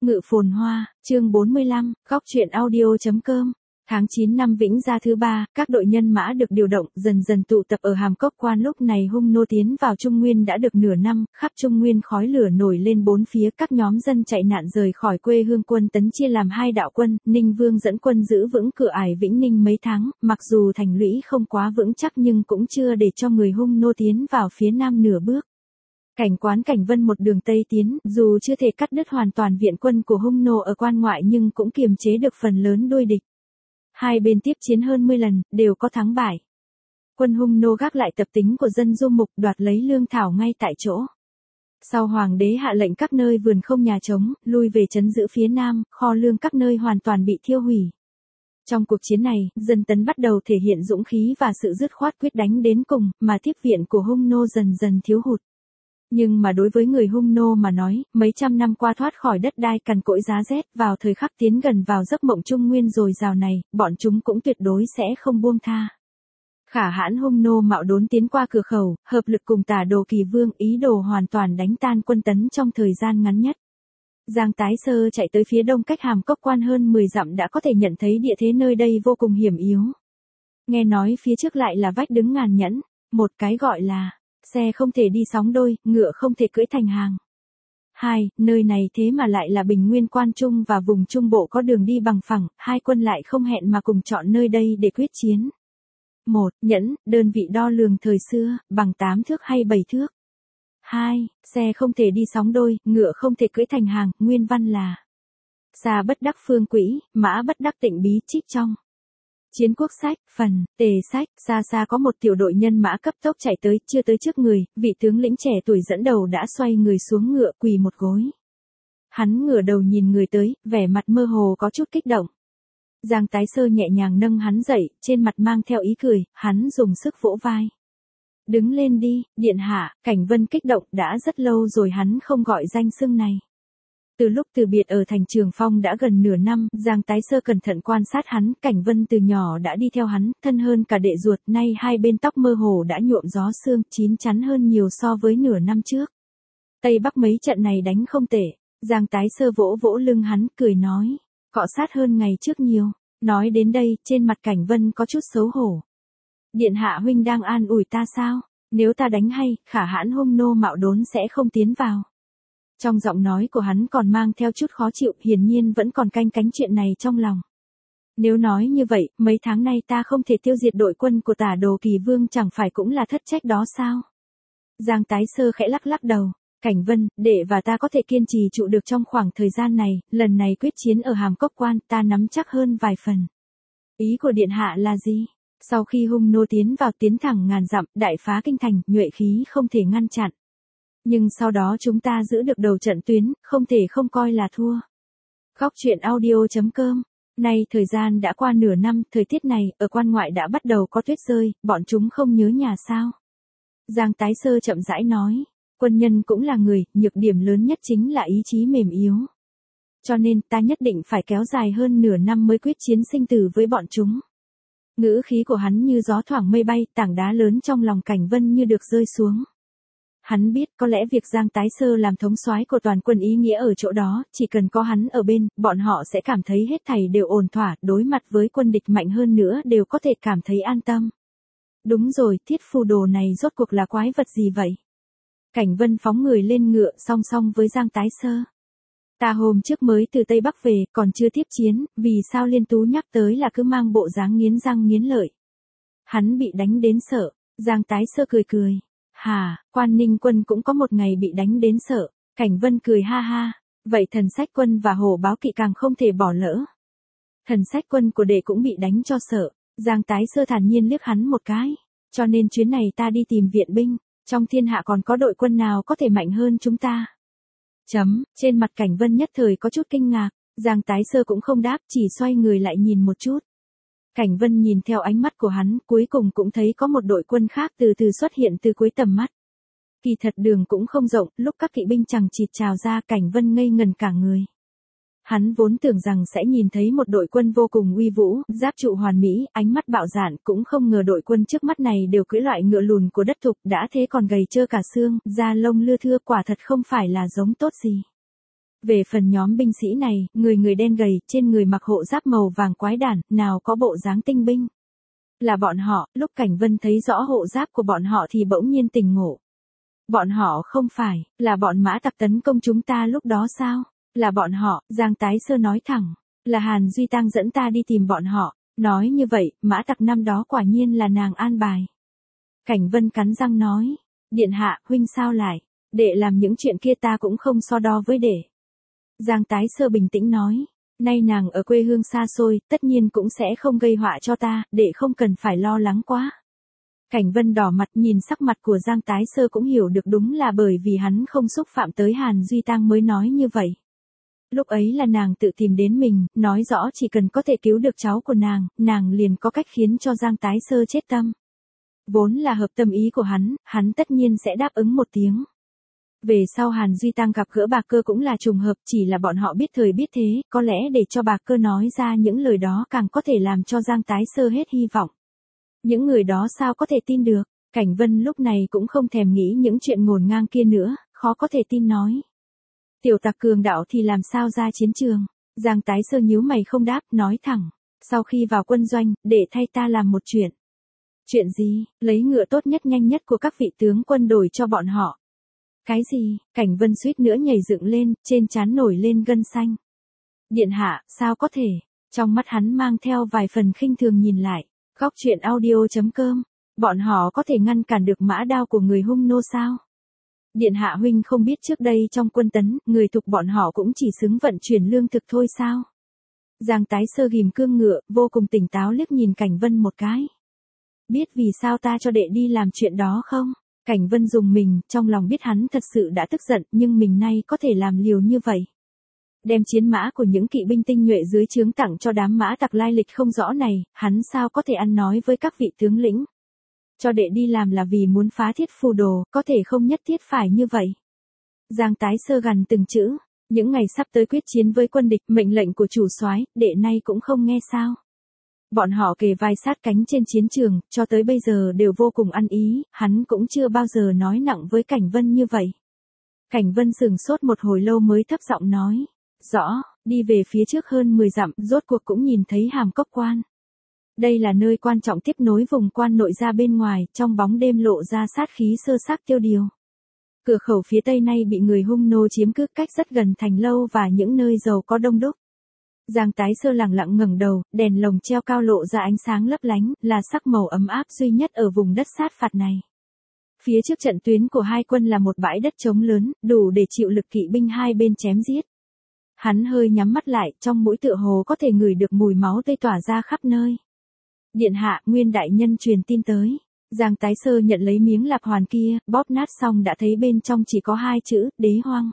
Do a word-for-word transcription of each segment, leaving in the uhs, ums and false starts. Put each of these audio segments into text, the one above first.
Ngự phồn hoa, chương bốn mươi lăm, góc truyện audio.com. Tháng chín năm Vĩnh Gia thứ ba, các đội nhân mã được điều động, dần dần tụ tập ở Hàm Cốc Quan. Lúc này Hung nô tiến vào Trung Nguyên đã được nửa năm, khắp Trung Nguyên khói lửa nổi lên bốn phía, các nhóm dân chạy nạn rời khỏi quê hương. Quân Tấn chia làm hai đạo quân, Ninh Vương dẫn quân giữ vững cửa ải Vĩnh Ninh mấy tháng, mặc dù thành lũy không quá vững chắc nhưng cũng chưa để cho người Hung nô tiến vào phía nam nửa bước. Cảnh Quán Cảnh Vân một đường Tây tiến, dù chưa thể cắt đứt hoàn toàn viện quân của Hung nô ở quan ngoại nhưng cũng kiềm chế được phần lớn đuôi địch. Hai bên tiếp chiến hơn mười lần, đều có thắng bại. Quân Hung nô gác lại tập tính của dân du mục, đoạt lấy lương thảo ngay tại chỗ. Sau hoàng đế hạ lệnh các nơi vườn không nhà trống, lui về trấn giữ phía nam, kho lương các nơi hoàn toàn bị thiêu hủy. Trong cuộc chiến này, dân Tấn bắt đầu thể hiện dũng khí và sự dứt khoát quyết đánh đến cùng, mà tiếp viện của Hung nô dần dần thiếu hụt. Nhưng mà đối với người Hung nô mà nói, mấy trăm năm qua thoát khỏi đất đai cằn cỗi giá rét, vào thời khắc tiến gần vào giấc mộng Trung Nguyên dồi dào này, bọn chúng cũng tuyệt đối sẽ không buông tha. Khả hãn Hung nô mạo đốn tiến qua cửa khẩu, hợp lực cùng Tả Đồ Kỳ Vương, ý đồ hoàn toàn đánh tan quân Tấn trong thời gian ngắn nhất. Giang Tái Sơ chạy tới phía đông cách Hàm Cốc Quan hơn mười dặm đã có thể nhận thấy địa thế nơi đây vô cùng hiểm yếu. Nghe nói phía trước lại là vách đứng ngàn nhẫn, một cái gọi là xe không thể đi sóng đôi, ngựa không thể cưỡi thành hàng. Hai, nơi này thế mà lại là Bình Nguyên Quan Trung và vùng Trung Bộ có đường đi bằng phẳng, hai quân lại không hẹn mà cùng chọn nơi đây để quyết chiến. Một, nhẫn, đơn vị đo lường thời xưa, bằng tám thước hay bảy thước. Hai, xe không thể đi sóng đôi, ngựa không thể cưỡi thành hàng, nguyên văn là xa bất đắc phương quỹ, mã bất đắc tịnh bí trích trong. Chiến quốc sách, phần, tề sách, xa xa có một tiểu đội nhân mã cấp tốc chạy tới, chưa tới trước người, vị tướng lĩnh trẻ tuổi dẫn đầu đã xoay người xuống ngựa quỳ một gối. Hắn ngửa đầu nhìn người tới, vẻ mặt mơ hồ có chút kích động. Giang Tái Sơ nhẹ nhàng nâng hắn dậy, trên mặt mang theo ý cười, hắn dùng sức vỗ vai. Đứng lên đi, điện hạ, Cảnh Vân kích động, đã rất lâu rồi hắn không gọi danh xưng này. Từ lúc từ biệt ở thành Trường Phong đã gần nửa năm, Giang Tái Sơ cẩn thận quan sát hắn, Cảnh Vân từ nhỏ đã đi theo hắn, thân hơn cả đệ ruột, nay hai bên tóc mơ hồ đã nhuộm gió sương, chín chắn hơn nhiều so với nửa năm trước. Tây Bắc mấy trận này đánh không tệ, Giang Tái Sơ vỗ vỗ lưng hắn, cười nói, cọ sát hơn ngày trước nhiều. Nói đến đây, trên mặt Cảnh Vân có chút xấu hổ. Điện hạ huynh đang an ủi ta sao? Nếu ta đánh hay, khả hãn Hung nô mạo đốn sẽ không tiến vào. Trong giọng nói của hắn còn mang theo chút khó chịu, hiển nhiên vẫn còn canh cánh chuyện này trong lòng. Nếu nói như vậy, mấy tháng nay ta không thể tiêu diệt đội quân của Tả Đồ Kỳ Vương chẳng phải cũng là thất trách đó sao? Giang Tái Sơ khẽ lắc lắc đầu. Cảnh Vân, đệ và ta có thể kiên trì trụ được trong khoảng thời gian này, lần này quyết chiến ở Hàm Cốc Quan ta nắm chắc hơn vài phần. Ý của điện hạ là gì? Sau khi Hung nô tiến vào tiến thẳng ngàn dặm, đại phá kinh thành, nhuệ khí không thể ngăn chặn. Nhưng sau đó chúng ta giữ được đầu trận tuyến, không thể không coi là thua. Góc truyện audio.com. Nay thời gian đã qua nửa năm, thời tiết này, ở quan ngoại đã bắt đầu có tuyết rơi, bọn chúng không nhớ nhà sao? Giang Tái Sơ chậm rãi nói, quân nhân cũng là người, nhược điểm lớn nhất chính là ý chí mềm yếu. Cho nên ta nhất định phải kéo dài hơn nửa năm mới quyết chiến sinh tử với bọn chúng. Ngữ khí của hắn như gió thoảng mây bay, tảng đá lớn trong lòng Cảnh Vân như được rơi xuống. Hắn biết có lẽ việc Giang Tái Sơ làm thống soái của toàn quân ý nghĩa ở chỗ đó, chỉ cần có hắn ở bên, bọn họ sẽ cảm thấy hết thảy đều ổn thỏa, đối mặt với quân địch mạnh hơn nữa đều có thể cảm thấy an tâm. Đúng rồi, thiết phù đồ này rốt cuộc là quái vật gì vậy? Cảnh Vân phóng người lên ngựa song song với Giang Tái Sơ. Ta hôm trước mới từ Tây Bắc về, còn chưa tiếp chiến, vì sao Liên Tú nhắc tới là cứ mang bộ dáng nghiến răng nghiến lợi. Hắn bị đánh đến sợ, Giang Tái Sơ cười cười. Hà, Quan Ninh quân cũng có một ngày bị đánh đến sợ. Cảnh Vân cười ha ha, vậy Thần Sách quân và Hổ Báo kỵ càng không thể bỏ lỡ. Thần Sách quân của đệ cũng bị đánh cho sợ, Giang Tái Sơ thản nhiên liếc hắn một cái, cho nên chuyến này ta đi tìm viện binh, trong thiên hạ còn có đội quân nào có thể mạnh hơn chúng ta. Chấm, trên mặt Cảnh Vân nhất thời có chút kinh ngạc, Giang Tái Sơ cũng không đáp, chỉ xoay người lại nhìn một chút. Cảnh Vân nhìn theo ánh mắt của hắn, cuối cùng cũng thấy có một đội quân khác từ từ xuất hiện từ cuối tầm mắt. Kỳ thật đường cũng không rộng, lúc các kỵ binh chằng chịt trào ra, Cảnh Vân ngây ngần cả người. Hắn vốn tưởng rằng sẽ nhìn thấy một đội quân vô cùng uy vũ, giáp trụ hoàn mỹ, ánh mắt bạo dạn, cũng không ngờ đội quân trước mắt này đều cưỡi loại ngựa lùn của đất thục, đã thế còn gầy trơ cả xương, da lông lưa thưa, quả thật không phải là giống tốt gì. Về phần nhóm binh sĩ này, người người đen gầy, trên người mặc hộ giáp màu vàng quái đản, nào có bộ dáng tinh binh. Là bọn họ, lúc Cảnh Vân thấy rõ hộ giáp của bọn họ thì bỗng nhiên tỉnh ngộ. Bọn họ không phải, là bọn mã tặc tấn công chúng ta lúc đó sao? Là bọn họ, Giang Tái Sơ nói thẳng. Là Hàn Duy Tăng dẫn ta đi tìm bọn họ. Nói như vậy, mã tặc năm đó quả nhiên là nàng an bài. Cảnh Vân cắn răng nói. Điện hạ, huynh sao lại? Đệ làm những chuyện kia ta cũng không so đo với đệ. Giang Tái Sơ bình tĩnh nói. Nay nàng ở quê hương xa xôi, tất nhiên cũng sẽ không gây họa cho ta, đệ không cần phải lo lắng quá. Cảnh Vân đỏ mặt nhìn sắc mặt của Giang Tái Sơ cũng hiểu được đúng là bởi vì hắn không xúc phạm tới Hàn Duy Tăng mới nói như vậy. Lúc ấy là nàng tự tìm đến mình, nói rõ chỉ cần có thể cứu được cháu của nàng, nàng liền có cách khiến cho Giang Tái Sơ chết tâm. Vốn là hợp tâm ý của hắn, hắn tất nhiên sẽ đáp ứng một tiếng. Về sau Hàn Duy Tăng gặp gỡ Bạc Cơ cũng là trùng hợp, chỉ là bọn họ biết thời biết thế, có lẽ để cho Bạc Cơ nói ra những lời đó càng có thể làm cho Giang Tái Sơ hết hy vọng. Những người đó sao có thể tin được, Cảnh Vân lúc này cũng không thèm nghĩ những chuyện ngổn ngang kia nữa, khó có thể tin nói. Tiểu tặc cường đạo thì làm sao ra chiến trường, Giang Tái Sơ nhíu mày không đáp, nói thẳng, sau khi vào quân doanh, để thay ta làm một chuyện. Chuyện gì, lấy ngựa tốt nhất nhanh nhất của các vị tướng quân đổi cho bọn họ. Cái gì, Cảnh Vân suýt nữa nhảy dựng lên, trên trán nổi lên gân xanh. Điện hạ, sao có thể, trong mắt hắn mang theo vài phần khinh thường nhìn lại. Góc truyện audio chấm com, bọn họ có thể ngăn cản được mã đao của người hung nô sao? Điện hạ huynh không biết trước đây trong quân tấn, người thuộc bọn họ cũng chỉ xứng vận chuyển lương thực thôi sao? Giang Tái Sơ ghim cương ngựa, vô cùng tỉnh táo liếc nhìn Cảnh Vân một cái. Biết vì sao ta cho đệ đi làm chuyện đó không? Cảnh Vân dùng mình, trong lòng biết hắn thật sự đã tức giận, nhưng mình nay có thể làm liều như vậy. Đem chiến mã của những kỵ binh tinh nhuệ dưới trướng tặng cho đám mã tặc lai lịch không rõ này, hắn sao có thể ăn nói với các vị tướng lĩnh. Cho đệ đi làm là vì muốn phá thiết phù đồ, có thể không nhất thiết phải như vậy. Giang Tái Sơ gằn từng chữ, những ngày sắp tới quyết chiến với quân địch, mệnh lệnh của chủ soái, đệ nay cũng không nghe sao. Bọn họ kề vai sát cánh trên chiến trường, cho tới bây giờ đều vô cùng ăn ý, hắn cũng chưa bao giờ nói nặng với Cảnh Vân như vậy. Cảnh Vân sừng sốt một hồi lâu mới thấp giọng nói. Rõ, đi về phía trước hơn mười dặm, rốt cuộc cũng nhìn thấy Hàm Cốc Quan. Đây là nơi quan trọng tiếp nối vùng quan nội ra bên ngoài, trong bóng đêm lộ ra sát khí sơ xác tiêu điều. Cửa khẩu phía tây nay bị người hung nô chiếm cứ cách rất gần thành lâu và những nơi giàu có đông đúc. Giang Tái Sơ lẳng lặng ngẩng đầu, đèn lồng treo cao lộ ra ánh sáng lấp lánh, là sắc màu ấm áp duy nhất ở vùng đất sát phạt này. Phía trước trận tuyến của hai quân là một bãi đất trống lớn, đủ để chịu lực kỵ binh hai bên chém giết. Hắn hơi nhắm mắt lại, trong mũi tựa hồ có thể ngửi được mùi máu tươi tỏa ra khắp nơi. Điện hạ, Nguyên đại nhân truyền tin tới. Giang Tái Sơ nhận lấy miếng lạp hoàn kia, bóp nát xong đã thấy bên trong chỉ có hai chữ, đế hoang.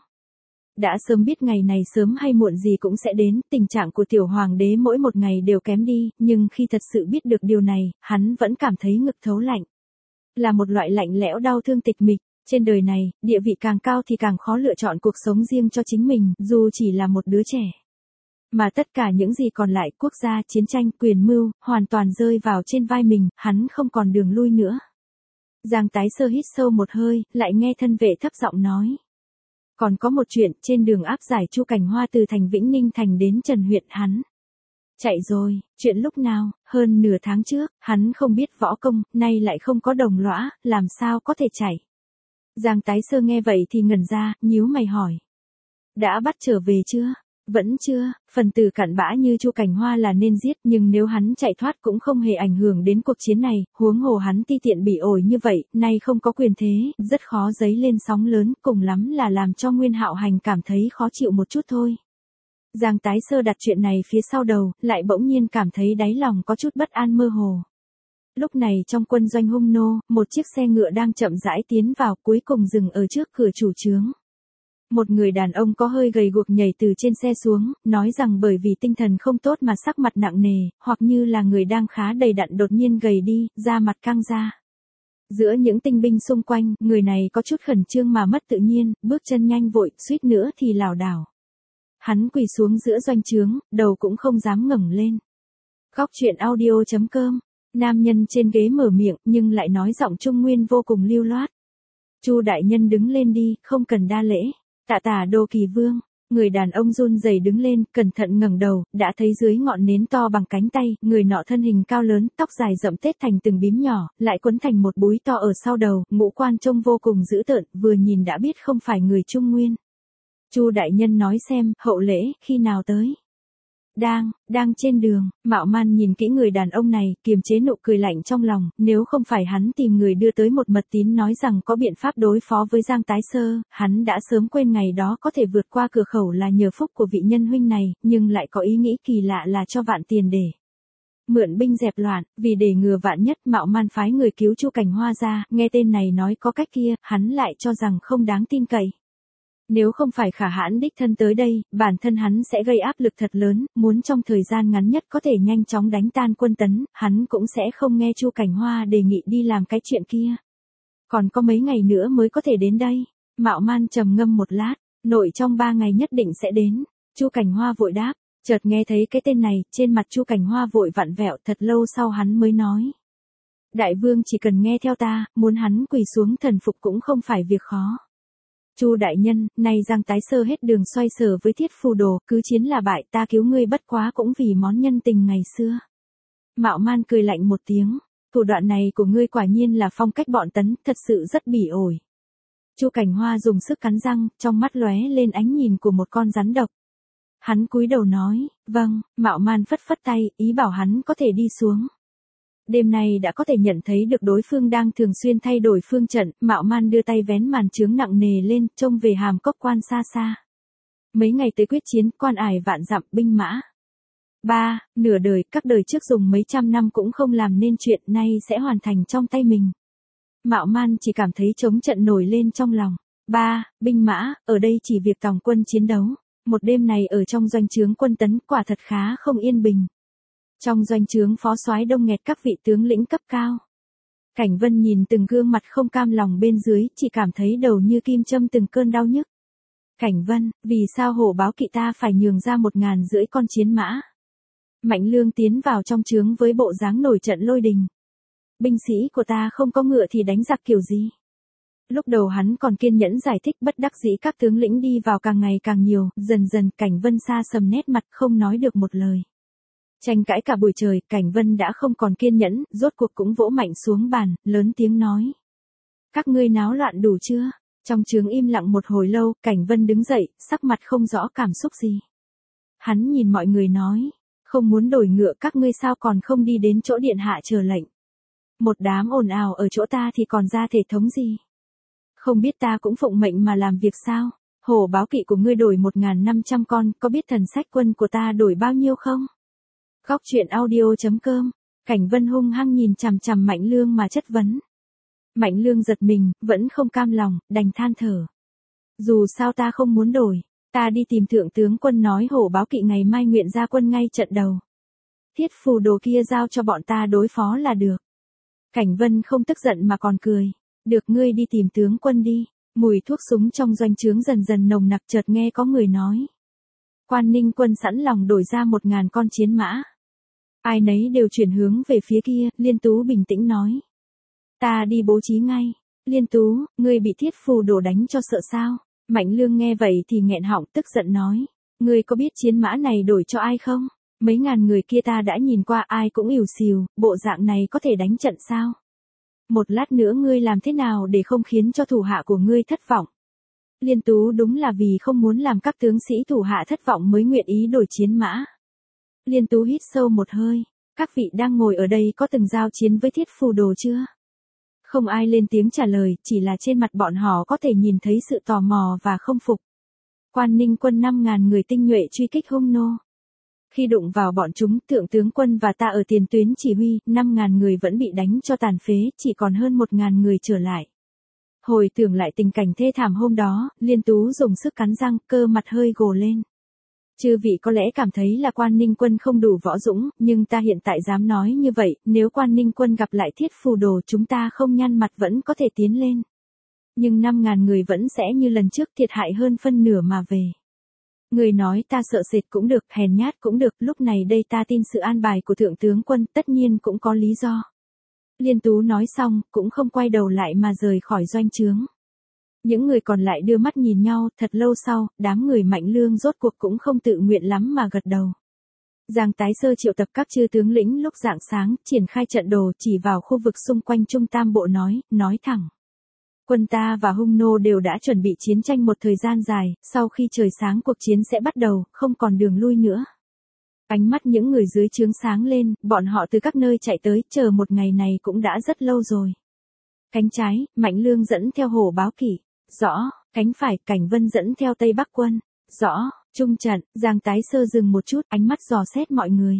Đã sớm biết ngày này sớm hay muộn gì cũng sẽ đến, tình trạng của tiểu hoàng đế mỗi một ngày đều kém đi, nhưng khi thật sự biết được điều này, hắn vẫn cảm thấy ngực thấu lạnh. Là một loại lạnh lẽo đau thương tịch mịch. Trên đời này, địa vị càng cao thì càng khó lựa chọn cuộc sống riêng cho chính mình, dù chỉ là một đứa trẻ. Mà tất cả những gì còn lại, quốc gia, chiến tranh, quyền mưu, hoàn toàn rơi vào trên vai mình, hắn không còn đường lui nữa. Giang Tái Sơ hít sâu một hơi, lại nghe thân vệ thấp giọng nói. Còn có một chuyện, trên đường áp giải Chu Cảnh Hoa từ thành Vĩnh Ninh thành đến Trần huyện hắn. Chạy rồi, chuyện lúc nào, hơn nửa tháng trước, hắn không biết võ công, nay lại không có đồng lõa, làm sao có thể chạy. Giang Tái Sơ nghe vậy thì ngẩn ra, nhíu mày hỏi. Đã bắt trở về chưa? Vẫn chưa, phần tử cặn bã như Chu Cảnh Hoa là nên giết, nhưng nếu hắn chạy thoát cũng không hề ảnh hưởng đến cuộc chiến này, huống hồ hắn ti tiện bỉ ổi như vậy, nay không có quyền thế, rất khó dấy lên sóng lớn, cùng lắm là làm cho Nguyên Hạo Hành cảm thấy khó chịu một chút thôi. Giang Tái Sơ đặt chuyện này phía sau đầu, lại bỗng nhiên cảm thấy đáy lòng có chút bất an mơ hồ. Lúc này trong quân doanh hung nô, một chiếc xe ngựa đang chậm rãi tiến vào, cuối cùng dừng ở trước cửa chủ trướng. Một người đàn ông có hơi gầy guộc nhảy từ trên xe xuống, nói rằng bởi vì tinh thần không tốt mà sắc mặt nặng nề, hoặc như là người đang khá đầy đặn đột nhiên gầy đi, da mặt căng ra. Giữa những tinh binh xung quanh, người này có chút khẩn trương mà mất tự nhiên, bước chân nhanh vội, suýt nữa thì lảo đảo. Hắn quỳ xuống giữa doanh trướng, đầu cũng không dám ngẩng lên. Góc truyện audio chấm com. Nam nhân trên ghế mở miệng, nhưng lại nói giọng Trung Nguyên vô cùng lưu loát. Chu đại nhân đứng lên đi, không cần đa lễ. Tạ Tả Đô Kỳ Vương. Người đàn ông run rẩy đứng lên, cẩn thận ngẩng đầu, đã thấy dưới ngọn nến to bằng cánh tay, người nọ thân hình cao lớn, tóc dài rậm tết thành từng bím nhỏ, lại quấn thành một búi to ở sau đầu, ngũ quan trông vô cùng dữ tợn, vừa nhìn đã biết không phải người Trung Nguyên. Chu đại nhân nói xem, hậu lễ, khi nào tới? Đang, đang trên đường. Mạo Man nhìn kỹ người đàn ông này, kiềm chế nụ cười lạnh trong lòng, nếu không phải hắn tìm người đưa tới một mật tín nói rằng có biện pháp đối phó với Giang Tái Sơ, hắn đã sớm quên ngày đó có thể vượt qua cửa khẩu là nhờ phúc của vị nhân huynh này, nhưng lại có ý nghĩ kỳ lạ là cho vạn tiền để mượn binh dẹp loạn, vì để ngừa vạn nhất, Mạo Man phái người cứu Chu Cảnh Hoa ra, nghe tên này nói có cách kia, hắn lại cho rằng không đáng tin cậy. Nếu không phải Khả Hãn đích thân tới đây, bản thân hắn sẽ gây áp lực thật lớn, muốn trong thời gian ngắn nhất có thể nhanh chóng đánh tan quân Tấn, hắn cũng sẽ không nghe Chu Cảnh Hoa đề nghị đi làm cái chuyện kia. Còn có mấy ngày nữa mới có thể đến đây. Mạo Man trầm ngâm một lát, nội trong ba ngày nhất định sẽ đến. Chu Cảnh Hoa vội đáp, chợt nghe thấy cái tên này, trên mặt Chu Cảnh Hoa vội vặn vẹo, thật lâu sau hắn mới nói. Đại vương chỉ cần nghe theo ta, muốn hắn quỳ xuống thần phục cũng không phải việc khó. Chu đại nhân, nay Giang Tái Sơ hết đường xoay sở với Thiết Phù Đồ, cứ chiến là bại, ta cứu ngươi bất quá cũng vì món nhân tình ngày xưa. Mạo Man cười lạnh một tiếng, thủ đoạn này của ngươi quả nhiên là phong cách bọn Tấn, thật sự rất bỉ ổi. Chu Cảnh Hoa dùng sức cắn răng, trong mắt lóe lên ánh nhìn của một con rắn độc. Hắn cúi đầu nói, vâng. Mạo Man phất phất tay, ý bảo hắn có thể đi xuống. Đêm nay đã có thể nhận thấy được đối phương đang thường xuyên thay đổi phương trận, Mạo Man đưa tay vén màn trướng nặng nề lên, trông về Hàm Cốc Quan xa xa. Mấy ngày tới quyết chiến, quan ải vạn dặm, binh mã. Ba, nửa đời, các đời trước dùng mấy trăm năm cũng không làm nên chuyện, nay sẽ hoàn thành trong tay mình. Mạo Man chỉ cảm thấy trống trận nổi lên trong lòng. Ba, binh mã, ở đây chỉ việc tòng quân chiến đấu. Một đêm này ở trong doanh trướng quân Tấn quả thật khá không yên bình. Trong doanh trướng phó soái đông nghẹt các vị tướng lĩnh cấp cao. Cảnh Vân nhìn từng gương mặt không cam lòng bên dưới, chỉ cảm thấy đầu như kim châm từng cơn đau nhức. Cảnh Vân, vì sao hổ báo kỵ ta phải nhường ra một ngàn rưỡi con chiến mã? Mạnh Lương tiến vào trong trướng với bộ dáng nổi trận lôi đình. Binh sĩ của ta không có ngựa thì đánh giặc kiểu gì? Lúc đầu hắn còn kiên nhẫn giải thích, bất đắc dĩ các tướng lĩnh đi vào càng ngày càng nhiều, dần dần Cảnh Vân xa sầm nét mặt không nói được một lời. Tranh cãi cả buổi trời, Cảnh Vân đã không còn kiên nhẫn, rốt cuộc cũng vỗ mạnh xuống bàn, lớn tiếng nói. Các ngươi náo loạn đủ chưa? Trong trướng im lặng một hồi lâu, Cảnh Vân đứng dậy, sắc mặt không rõ cảm xúc gì. Hắn nhìn mọi người nói, không muốn đổi ngựa các ngươi sao còn không đi đến chỗ điện hạ chờ lệnh. Một đám ồn ào ở chỗ ta thì còn ra thể thống gì? Không biết ta cũng phụng mệnh mà làm việc sao? Hổ báo kỵ của ngươi đổi một ngàn năm trăm con, có biết thần sách quân của ta đổi bao nhiêu không? Góc truyện audio chấm com, Cảnh Vân hung hăng nhìn chằm chằm Mạnh Lương mà chất vấn. Mạnh Lương giật mình, vẫn không cam lòng, đành than thở. Dù sao ta không muốn đổi, ta đi tìm thượng tướng quân nói hổ báo kỵ ngày mai nguyện ra quân ngay trận đầu. Thiết Phù Đồ kia giao cho bọn ta đối phó là được. Cảnh Vân không tức giận mà còn cười. Được, ngươi đi tìm tướng quân đi. Mùi thuốc súng trong doanh trướng dần dần nồng nặc, chợt nghe có người nói. Quan Ninh quân sẵn lòng đổi ra một ngàn con chiến mã. Ai nấy đều chuyển hướng về phía kia, Liên Tú bình tĩnh nói. Ta đi bố trí ngay. Liên Tú, ngươi bị Thiết Phù Đồ đánh cho sợ sao? Mạnh Lương nghe vậy thì nghẹn họng tức giận nói. Ngươi có biết chiến mã này đổi cho ai không? Mấy ngàn người kia ta đã nhìn qua, ai cũng ỉu xìu, bộ dạng này có thể đánh trận sao? Một lát nữa ngươi làm thế nào để không khiến cho thủ hạ của ngươi thất vọng? Liên Tú đúng là vì không muốn làm các tướng sĩ thủ hạ thất vọng mới nguyện ý đổi chiến mã. Liên Tú hít sâu một hơi. Các vị đang ngồi ở đây có từng giao chiến với Thiết Phù Đồ chưa? Không ai lên tiếng trả lời, chỉ là trên mặt bọn họ có thể nhìn thấy sự tò mò và không phục. Quan Ninh quân năm ngàn người tinh nhuệ truy kích hung nô. Khi đụng vào bọn chúng, thượng tướng quân và ta ở tiền tuyến chỉ huy, năm ngàn người vẫn bị đánh cho tàn phế, chỉ còn hơn một ngàn người trở lại. Hồi tưởng lại tình cảnh thê thảm hôm đó, Liên Tú dùng sức cắn răng, cơ mặt hơi gồ lên. Chư vị có lẽ cảm thấy là Quan Ninh quân không đủ võ dũng, nhưng ta hiện tại dám nói như vậy, nếu Quan Ninh quân gặp lại Thiết Phù Đồ chúng ta không nhăn mặt vẫn có thể tiến lên. Nhưng năm ngàn người vẫn sẽ như lần trước thiệt hại hơn phân nửa mà về. Người nói ta sợ sệt cũng được, hèn nhát cũng được, lúc này đây ta tin sự an bài của thượng tướng quân, tất nhiên cũng có lý do. Liên Tú nói xong, cũng không quay đầu lại mà rời khỏi doanh trướng. Những người còn lại đưa mắt nhìn nhau, thật lâu sau, đám người Mạnh Lương rốt cuộc cũng không tự nguyện lắm mà gật đầu. Giang Tái Sơ triệu tập các chư tướng lĩnh lúc rạng sáng, triển khai trận đồ chỉ vào khu vực xung quanh Trung Tam Bộ nói, nói thẳng. Quân ta và Hung Nô đều đã chuẩn bị chiến tranh một thời gian dài, sau khi trời sáng cuộc chiến sẽ bắt đầu, không còn đường lui nữa. Ánh mắt những người dưới trướng sáng lên, bọn họ từ các nơi chạy tới, chờ một ngày này cũng đã rất lâu rồi. Cánh trái, Mạnh Lương dẫn theo Hổ Báo Kỷ. Rõ. Cánh phải, Cảnh Vân dẫn theo Tây Bắc quân. Rõ. Trung trận, Giang Tái Sơ dừng một chút, ánh mắt dò xét mọi người.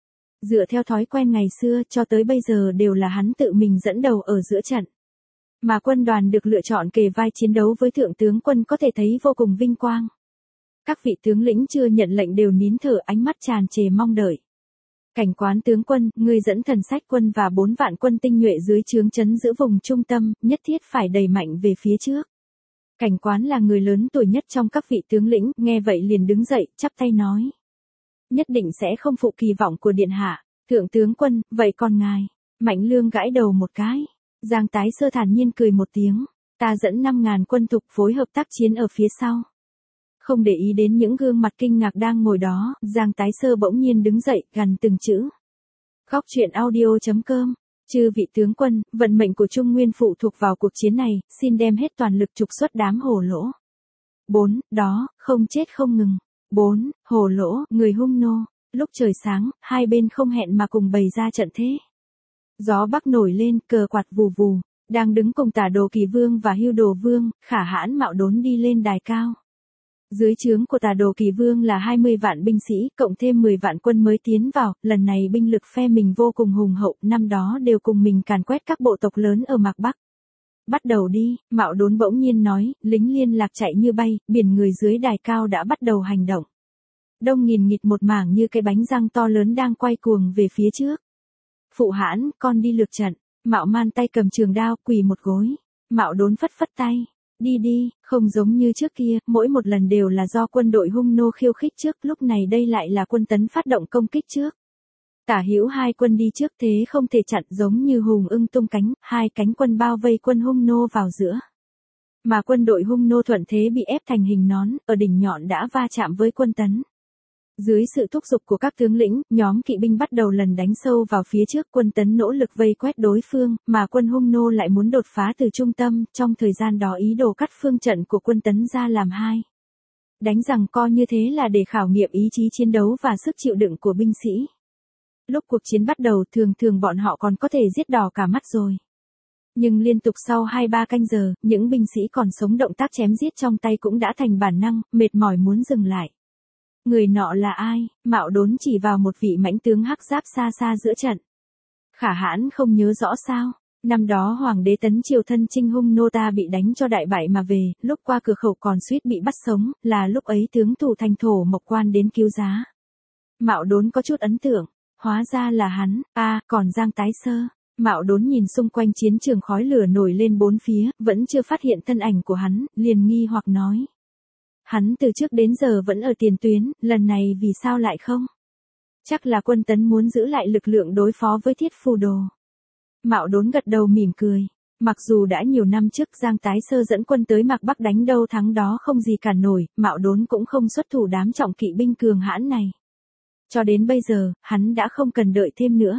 Dựa theo thói quen ngày xưa, cho tới bây giờ đều là hắn tự mình dẫn đầu ở giữa trận. Mà quân đoàn được lựa chọn kề vai chiến đấu với thượng tướng quân có thể thấy vô cùng vinh quang. Các vị tướng lĩnh chưa nhận lệnh đều nín thở, ánh mắt tràn trề mong đợi. Cảnh Quán tướng quân, ngươi dẫn Thần Sách quân và bốn vạn quân tinh nhuệ dưới trướng trấn giữ vùng trung tâm, nhất thiết phải đẩy mạnh về phía trước. Cảnh Quán là người lớn tuổi nhất trong các vị tướng lĩnh, nghe vậy liền đứng dậy, chắp tay nói. Nhất định sẽ không phụ kỳ vọng của điện hạ. Thượng tướng quân, vậy còn ngài? Mạnh Lương gãi đầu một cái. Giang Tái Sơ thản nhiên cười một tiếng. Ta dẫn năm ngàn quân thục phối hợp tác chiến ở phía sau. Không để ý đến những gương mặt kinh ngạc đang ngồi đó, Giang Tái Sơ bỗng nhiên đứng dậy, gằn từng chữ. Góc truyện audio.com. Chư vị tướng quân, vận mệnh của Trung Nguyên phụ thuộc vào cuộc chiến này, xin đem hết toàn lực trục xuất đám hổ lỗ. bốn. Đó, không chết không ngừng. bốn. Hổ lỗ, người Hung Nô. Lúc trời sáng, hai bên không hẹn mà cùng bày ra trận thế. Gió bắc nổi lên, cờ quạt vù vù, đang đứng cùng Tả Đồ Kỳ Vương và Hưu Đồ Vương, Khả Hãn Mạo Đốn đi lên đài cao. Dưới trướng của Tả Đồ Kỳ Vương là hai mươi vạn binh sĩ, cộng thêm mười vạn quân mới tiến vào, lần này binh lực phe mình vô cùng hùng hậu, năm đó đều cùng mình càn quét các bộ tộc lớn ở Mạc Bắc. Bắt đầu đi, Mạo Đốn bỗng nhiên nói, lính liên lạc chạy như bay, biển người dưới đài cao đã bắt đầu hành động. Đông nghìn nghịt một mảng như cái bánh răng to lớn đang quay cuồng về phía trước. Phụ Hãn, con đi lược trận. Mạo Man tay cầm trường đao, quỳ một gối. Mạo Đốn phất phất tay. Đi đi, không giống như trước kia, mỗi một lần đều là do quân đội Hung Nô khiêu khích trước, lúc này đây lại là quân Tấn phát động công kích trước. Tả hữu hai quân đi trước thế không thể chặn, giống như hùng ưng tung cánh, hai cánh quân bao vây quân Hung Nô vào giữa. Mà quân đội Hung Nô thuận thế bị ép thành hình nón, ở đỉnh nhọn đã va chạm với quân Tấn. Dưới sự thúc giục của các tướng lĩnh, nhóm kỵ binh bắt đầu lần đánh sâu vào phía trước, quân Tấn nỗ lực vây quét đối phương, mà quân Hung Nô lại muốn đột phá từ trung tâm, trong thời gian đó ý đồ cắt phương trận của quân Tấn ra làm hai. Đánh rằng co như thế là để khảo nghiệm ý chí chiến đấu và sức chịu đựng của binh sĩ. Lúc cuộc chiến bắt đầu thường thường bọn họ còn có thể giết đỏ cả mắt rồi. Nhưng liên tục sau hai ba canh giờ, những binh sĩ còn sống động tác chém giết trong tay cũng đã thành bản năng, mệt mỏi muốn dừng lại. Người nọ là ai? Mạo Đốn chỉ vào một vị mãnh tướng hắc giáp xa xa giữa trận. Khả Hãn không nhớ rõ sao? Năm đó Hoàng đế Tấn triều thân chinh Hung Nô ta bị đánh cho đại bại mà về, lúc qua cửa khẩu còn suýt bị bắt sống, là lúc ấy tướng thủ thành Thổ Mộc Quan đến cứu giá. Mạo Đốn có chút ấn tượng, hóa ra là hắn. A, à, còn Giang Tái Sơ. Mạo Đốn nhìn xung quanh chiến trường khói lửa nổi lên bốn phía, vẫn chưa phát hiện thân ảnh của hắn, liền nghi hoặc nói. Hắn từ trước đến giờ vẫn ở tiền tuyến, lần này vì sao lại không? Chắc là quân Tấn muốn giữ lại lực lượng đối phó với Thiết Phù Đồ. Mạo Đốn gật đầu mỉm cười. Mặc dù đã nhiều năm trước Giang Tái Sơ dẫn quân tới Mạc Bắc đánh đâu thắng đó không gì cản nổi, Mạo Đốn cũng không xuất thủ đám trọng kỵ binh cường hãn này. Cho đến bây giờ, hắn đã không cần đợi thêm nữa.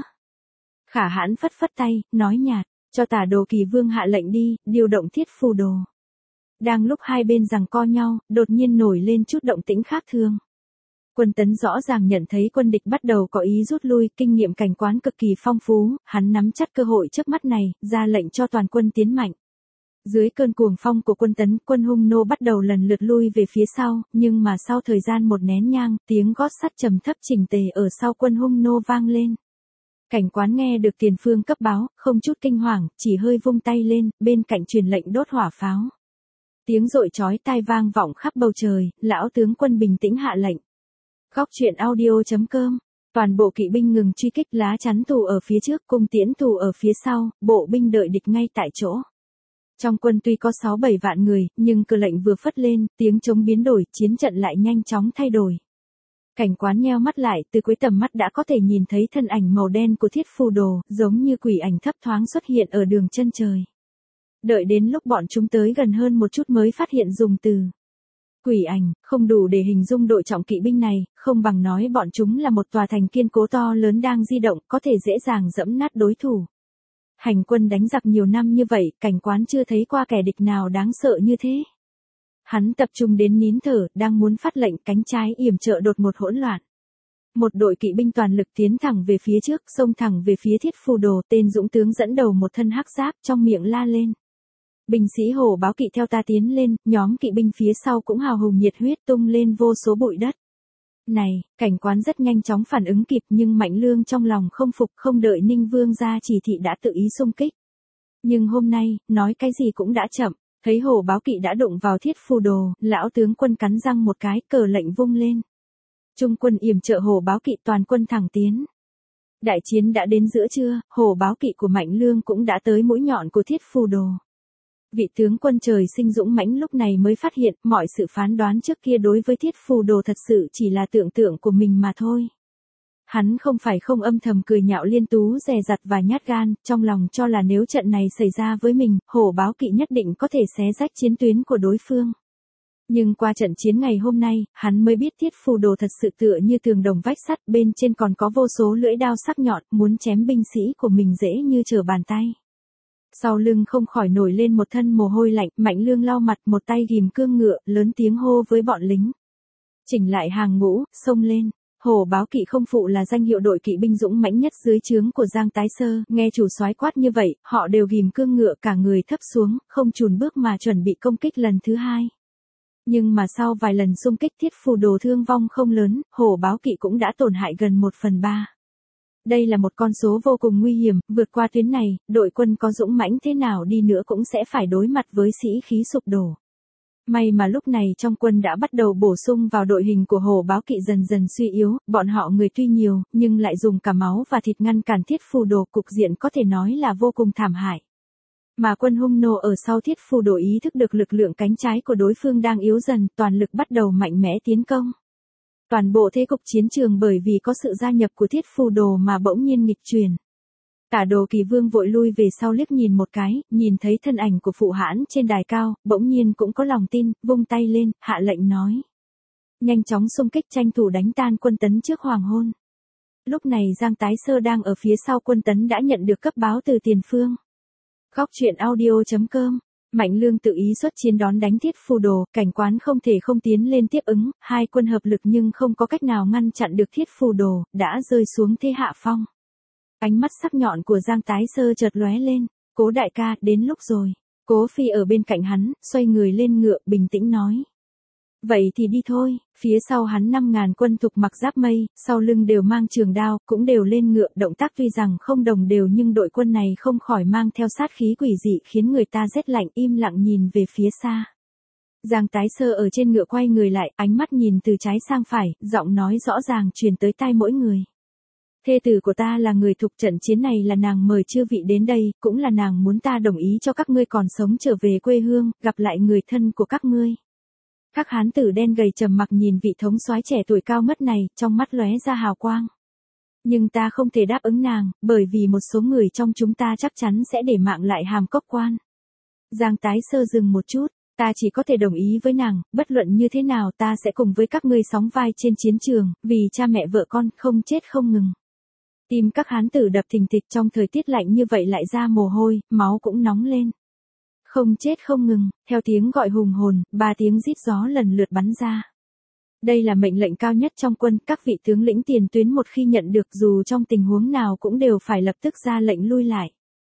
Khả Hãn phất phất tay, nói nhạt, cho Tả Đồ Kỳ Vương hạ lệnh đi, điều động Thiết Phù Đồ. Đang lúc hai bên giằng co nhau, đột nhiên nổi lên chút động tĩnh khác thường. Quân Tấn rõ ràng nhận thấy quân địch bắt đầu có ý rút lui, kinh nghiệm cảnh quán cực kỳ phong phú, hắn nắm chắc cơ hội trước mắt này, ra lệnh cho toàn quân tiến mạnh. Dưới cơn cuồng phong của quân Tấn, quân Hung Nô bắt đầu lần lượt lui về phía sau, nhưng mà sau thời gian một nén nhang, tiếng gót sắt trầm thấp chỉnh tề ở sau quân Hung Nô vang lên. Cảnh quán nghe được tiền phương cấp báo, không chút kinh hoàng, chỉ hơi vung tay lên, bên cạnh truyền lệnh đốt hỏa pháo. Tiếng rội chói tai vang vọng khắp bầu trời, lão tướng quân bình tĩnh hạ lệnh. Góc truyện audio.com. Toàn bộ kỵ binh ngừng truy kích, lá chắn tù ở phía trước, cung tiễn tù ở phía sau, bộ binh đợi địch ngay tại chỗ. Trong quân tuy có sáu bảy vạn người, nhưng cờ lệnh vừa phất lên, tiếng trống biến đổi, chiến trận lại nhanh chóng thay đổi. Cảnh quán nheo mắt lại, từ cuối tầm mắt đã có thể nhìn thấy thân ảnh màu đen của Thiết Phù Đồ, giống như quỷ ảnh thấp thoáng xuất hiện ở đường chân trời. Đợi đến lúc bọn chúng tới gần hơn một chút mới phát hiện dùng từ quỷ ảnh, không đủ để hình dung đội trọng kỵ binh này, không bằng nói bọn chúng là một tòa thành kiên cố to lớn đang di động, có thể dễ dàng dẫm nát đối thủ. Hành quân đánh giặc nhiều năm như vậy, Cảnh Quán chưa thấy qua kẻ địch nào đáng sợ như thế. Hắn tập trung đến nín thở, đang muốn phát lệnh, cánh trái yểm trợ đột một hỗn loạn. Một đội kỵ binh toàn lực tiến thẳng về phía trước, xông thẳng về phía Thiết Phù Đồ, tên dũng tướng dẫn đầu một thân hắc giáp, trong miệng la lên. Binh sĩ Hổ Báo Kỵ theo ta tiến lên, nhóm kỵ binh phía sau cũng hào hùng nhiệt huyết tung lên vô số bụi đất. Này, Cảnh Quán rất nhanh chóng phản ứng kịp, nhưng Mạnh Lương trong lòng không phục, không đợi Ninh Vương ra chỉ thị đã tự ý xung kích. Nhưng hôm nay, nói cái gì cũng đã chậm, thấy Hổ Báo Kỵ đã đụng vào Thiết Phù Đồ, lão tướng quân cắn răng một cái, cờ lệnh vung lên. Trung quân yểm trợ Hổ Báo Kỵ toàn quân thẳng tiến. Đại chiến đã đến giữa trưa, Hổ Báo Kỵ của Mạnh Lương cũng đã tới mũi nhọn của Thiết Phù Đồ. Vị tướng quân trời sinh dũng mãnh lúc này mới phát hiện mọi sự phán đoán trước kia đối với Thiết Phù Đồ thật sự chỉ là tưởng tượng của mình mà thôi. Hắn không phải không âm thầm cười nhạo Liên Tú dè dặt và nhát gan, trong lòng cho là nếu trận này xảy ra với mình, Hổ Báo Kỵ nhất định có thể xé rách chiến tuyến của đối phương. Nhưng qua trận chiến ngày hôm nay, hắn mới biết Thiết Phù Đồ thật sự tựa như tường đồng vách sắt, bên trên còn có vô số lưỡi đao sắc nhọn, muốn chém binh sĩ của mình dễ như trở bàn tay. Sau lưng không khỏi nổi lên một thân mồ hôi lạnh, Mạnh Lương lau mặt, một tay ghìm cương ngựa, lớn tiếng hô với bọn lính. Chỉnh lại hàng ngũ, xông lên. Hổ Báo Kỵ không phụ là danh hiệu đội kỵ binh dũng mãnh nhất dưới trướng của Giang Tái Sơ, nghe chủ soái quát như vậy, họ đều ghìm cương ngựa cả người thấp xuống, không chùn bước mà chuẩn bị công kích lần thứ hai. Nhưng mà sau vài lần xung kích Thiết Phù Đồ thương vong không lớn, Hổ Báo Kỵ cũng đã tổn hại gần một phần ba. Đây là một con số vô cùng nguy hiểm, vượt qua tuyến này, đội quân có dũng mãnh thế nào đi nữa cũng sẽ phải đối mặt với sĩ khí sụp đổ. May mà lúc này trong quân đã bắt đầu bổ sung vào đội hình của Hổ Báo Kỵ dần dần suy yếu, bọn họ người tuy nhiều, nhưng lại dùng cả máu và thịt ngăn cản Thiết Phù Đồ, cục diện có thể nói là vô cùng thảm hại. Mà quân hung nô ở sau Thiết Phù Đồ ý thức được lực lượng cánh trái của đối phương đang yếu dần, toàn lực bắt đầu mạnh mẽ tiến công. Toàn bộ thế cục chiến trường bởi vì có sự gia nhập của Thiết Phù Đồ mà bỗng nhiên nghịch chuyển. Tả Đồ Kỳ Vương vội lui về sau liếc nhìn một cái, nhìn thấy thân ảnh của phụ hãn trên đài cao, bỗng nhiên cũng có lòng tin, vung tay lên, hạ lệnh nói. Nhanh chóng xung kích tranh thủ đánh tan quân Tấn trước hoàng hôn. Lúc này Giang Tái Sơ đang ở phía sau quân Tấn đã nhận được cấp báo từ tiền phương. Góc truyện audio chấm com. Mạnh Lương tự ý xuất chiến đón đánh Thiết Phù Đồ, Cảnh Quán không thể không tiến lên tiếp ứng, hai quân hợp lực nhưng không có cách nào ngăn chặn được Thiết Phù Đồ, đã rơi xuống thế hạ phong. Ánh mắt sắc nhọn của Giang Tái Sơ chợt lóe lên, Cố đại ca, đến lúc rồi. Cố Phi ở bên cạnh hắn, xoay người lên ngựa, bình tĩnh nói. Vậy thì đi thôi, phía sau hắn năm ngàn quân thục mặc giáp mây, sau lưng đều mang trường đao, cũng đều lên ngựa, động tác tuy rằng không đồng đều nhưng đội quân này không khỏi mang theo sát khí quỷ dị khiến người ta rét lạnh im lặng nhìn về phía xa. Giang Tái Sơ ở trên ngựa quay người lại, ánh mắt nhìn từ trái sang phải, giọng nói rõ ràng truyền tới tai mỗi người. Thê tử của ta là người thục, trận chiến này là nàng mời chư vị đến đây, cũng là nàng muốn ta đồng ý cho các ngươi còn sống trở về quê hương, gặp lại người thân của các ngươi. Các hán tử đen gầy trầm mặc nhìn vị thống soái trẻ tuổi cao mất này, trong mắt lóe ra hào quang. Nhưng ta không thể đáp ứng nàng, bởi vì một số người trong chúng ta chắc chắn sẽ để mạng lại Hàm Cốc Quan. Giang Tái Sơ dừng một chút, ta chỉ có thể đồng ý với nàng, bất luận như thế nào ta sẽ cùng với các ngươi sóng vai trên chiến trường, vì cha mẹ vợ con không chết không ngừng. Tim các hán tử đập thình thịch, trong thời tiết lạnh như vậy lại ra mồ hôi, máu cũng nóng lên. Không chết không ngừng, theo tiếng gọi hùng hồn, ba tiếng rít gió lần lượt bắn ra. Đây là mệnh lệnh cao nhất trong quân, các vị tướng lĩnh tiền tuyến một khi nhận được dù trong tình huống nào cũng đều phải lập tức ra lệnh lui lại.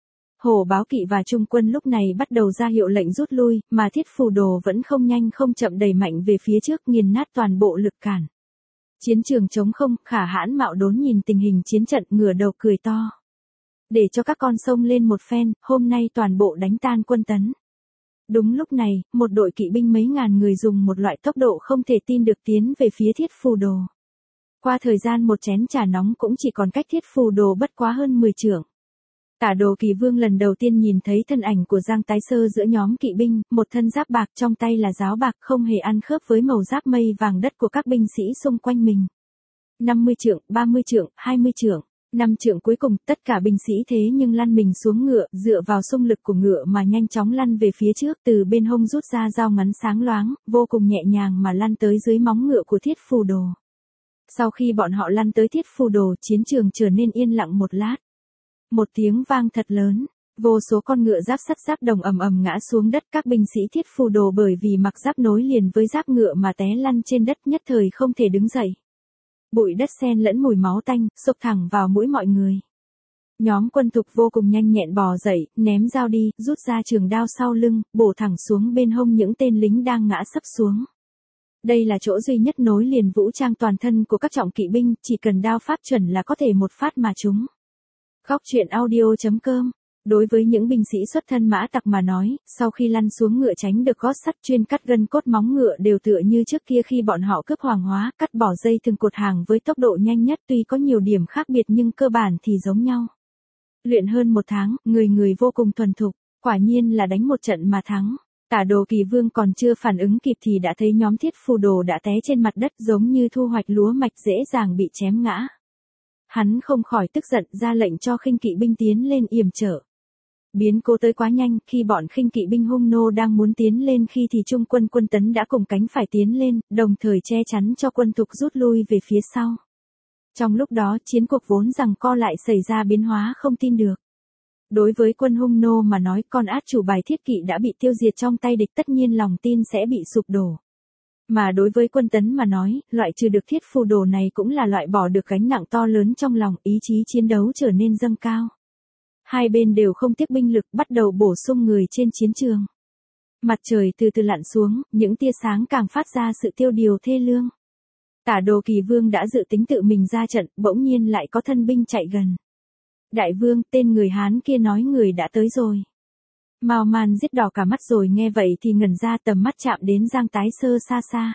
Hổ Báo Kỵ và Trung quân lúc này bắt đầu ra hiệu lệnh rút lui, mà Thiết Phù Đồ vẫn không nhanh không chậm đẩy mạnh về phía trước, nghiền nát toàn bộ lực cản. Chiến trường trống không, Khả Hãn Mạo Đốn nhìn tình hình chiến trận, ngửa đầu cười to. Để cho các con sông lên một phen, hôm nay toàn bộ đánh tan quân Tấn. Đúng lúc này, một đội kỵ binh mấy ngàn người dùng một loại tốc độ không thể tin được tiến về phía Thiết Phù Đồ. Qua thời gian một chén trà nóng cũng chỉ còn cách Thiết Phù Đồ bất quá hơn mười trượng. Tả Đồ Kỳ Vương lần đầu tiên nhìn thấy thân ảnh của Giang Tái Sơ giữa nhóm kỵ binh, một thân giáp bạc trong tay là giáo bạc không hề ăn khớp với màu giáp mây vàng đất của các binh sĩ xung quanh mình. năm mươi trượng, ba mươi trượng, hai mươi trượng. Năm trượng cuối cùng, tất cả binh sĩ thế nhưng lăn mình xuống ngựa, dựa vào xung lực của ngựa mà nhanh chóng lăn về phía trước, từ bên hông rút ra dao ngắn sáng loáng, vô cùng nhẹ nhàng mà lăn tới dưới móng ngựa của Thiết Phù Đồ. Sau khi bọn họ lăn tới Thiết Phù Đồ, chiến trường trở nên yên lặng một lát. Một tiếng vang thật lớn, vô số con ngựa giáp sắt giáp đồng ầm ầm ngã xuống đất, các binh sĩ Thiết Phù Đồ bởi vì mặc giáp nối liền với giáp ngựa mà té lăn trên đất, nhất thời không thể đứng dậy. Bụi đất xen lẫn mùi máu tanh, xộc thẳng vào mũi mọi người. Nhóm quân thục vô cùng nhanh nhẹn bò dậy, ném dao đi, rút ra trường đao sau lưng, bổ thẳng xuống bên hông những tên lính đang ngã sấp xuống. Đây là chỗ duy nhất nối liền vũ trang toàn thân của các trọng kỵ binh, chỉ cần đao pháp chuẩn là có thể một phát mà trúng. Góc truyện audio chấm com. Đối với những binh sĩ xuất thân mã tặc mà nói, sau khi lăn xuống ngựa tránh được gót sắt chuyên cắt gân cốt móng ngựa đều tựa như trước kia khi bọn họ cướp hoàng hóa, cắt bỏ dây từng cột hàng với tốc độ nhanh nhất, tuy có nhiều điểm khác biệt nhưng cơ bản thì giống nhau. Luyện hơn một tháng, người người vô cùng thuần thục, quả nhiên là đánh một trận mà thắng. Tả Đồ Kỳ Vương còn chưa phản ứng kịp thì đã thấy nhóm Thiết Phù Đồ đã té trên mặt đất giống như thu hoạch lúa mạch dễ dàng bị chém ngã. Hắn không khỏi tức giận, ra lệnh cho khinh kỵ binh tiến lên yểm trở. Biến cố tới quá nhanh, khi bọn khinh kỵ binh Hung nô đang muốn tiến lên khi thì trung quân quân tấn đã cùng cánh phải tiến lên, đồng thời che chắn cho quân thục rút lui về phía sau. Trong lúc đó chiến cuộc vốn rằng co lại xảy ra biến hóa không tin được. Đối với quân Hung nô mà nói, con át chủ bài Thiết Kỵ đã bị tiêu diệt trong tay địch, tất nhiên lòng tin sẽ bị sụp đổ. Mà đối với quân tấn mà nói, loại trừ được Thiết Phù Đồ này cũng là loại bỏ được gánh nặng to lớn trong lòng, ý chí chiến đấu trở nên dâng cao. Hai bên đều không tiếc binh lực, bắt đầu bổ sung người trên chiến trường. Mặt trời từ từ lặn xuống, những tia sáng càng phát ra sự tiêu điều thê lương. Tả Đồ Kỳ Vương đã dự tính tự mình ra trận, bỗng nhiên lại có thân binh chạy gần. Đại vương, tên người Hán kia nói người đã tới rồi. Mao Man giết đỏ cả mắt rồi, nghe vậy thì ngẩn ra, tầm mắt chạm đến Giang Tái Sơ xa xa.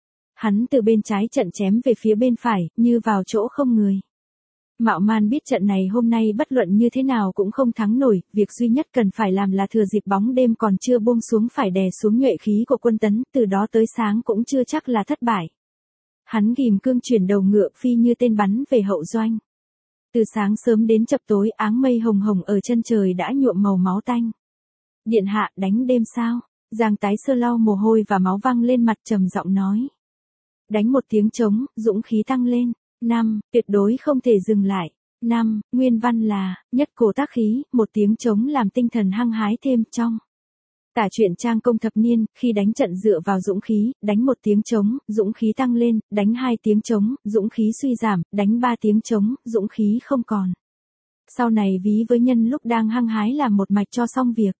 Hắn từ bên trái trận chém về phía bên phải, như vào chỗ không người. Mạo Man biết trận này hôm nay bất luận như thế nào cũng không thắng nổi, việc duy nhất cần phải làm là thừa dịp bóng đêm còn chưa buông xuống phải đè xuống nhuệ khí của quân tấn, từ đó tới sáng cũng chưa chắc là thất bại. Hắn ghim cương chuyển đầu ngựa phi như tên bắn về hậu doanh. Từ sáng sớm đến chập tối, áng mây hồng hồng ở chân trời đã nhuộm màu máu tanh. Điện hạ, đánh đêm sao? Giang Tái Sơ lau mồ hôi và máu văng lên mặt, trầm giọng nói. Đánh một tiếng trống, dũng khí tăng lên. Năm, tuyệt đối không thể dừng lại. Năm, nguyên văn là, nhất cổ tác khí, một tiếng trống làm tinh thần hăng hái thêm. Trong tả truyện Trang Công thập niên, khi đánh trận dựa vào dũng khí, đánh một tiếng trống, dũng khí tăng lên, đánh hai tiếng trống, dũng khí suy giảm, đánh ba tiếng trống, dũng khí không còn. Sau này ví với nhân lúc đang hăng hái làm một mạch cho xong việc.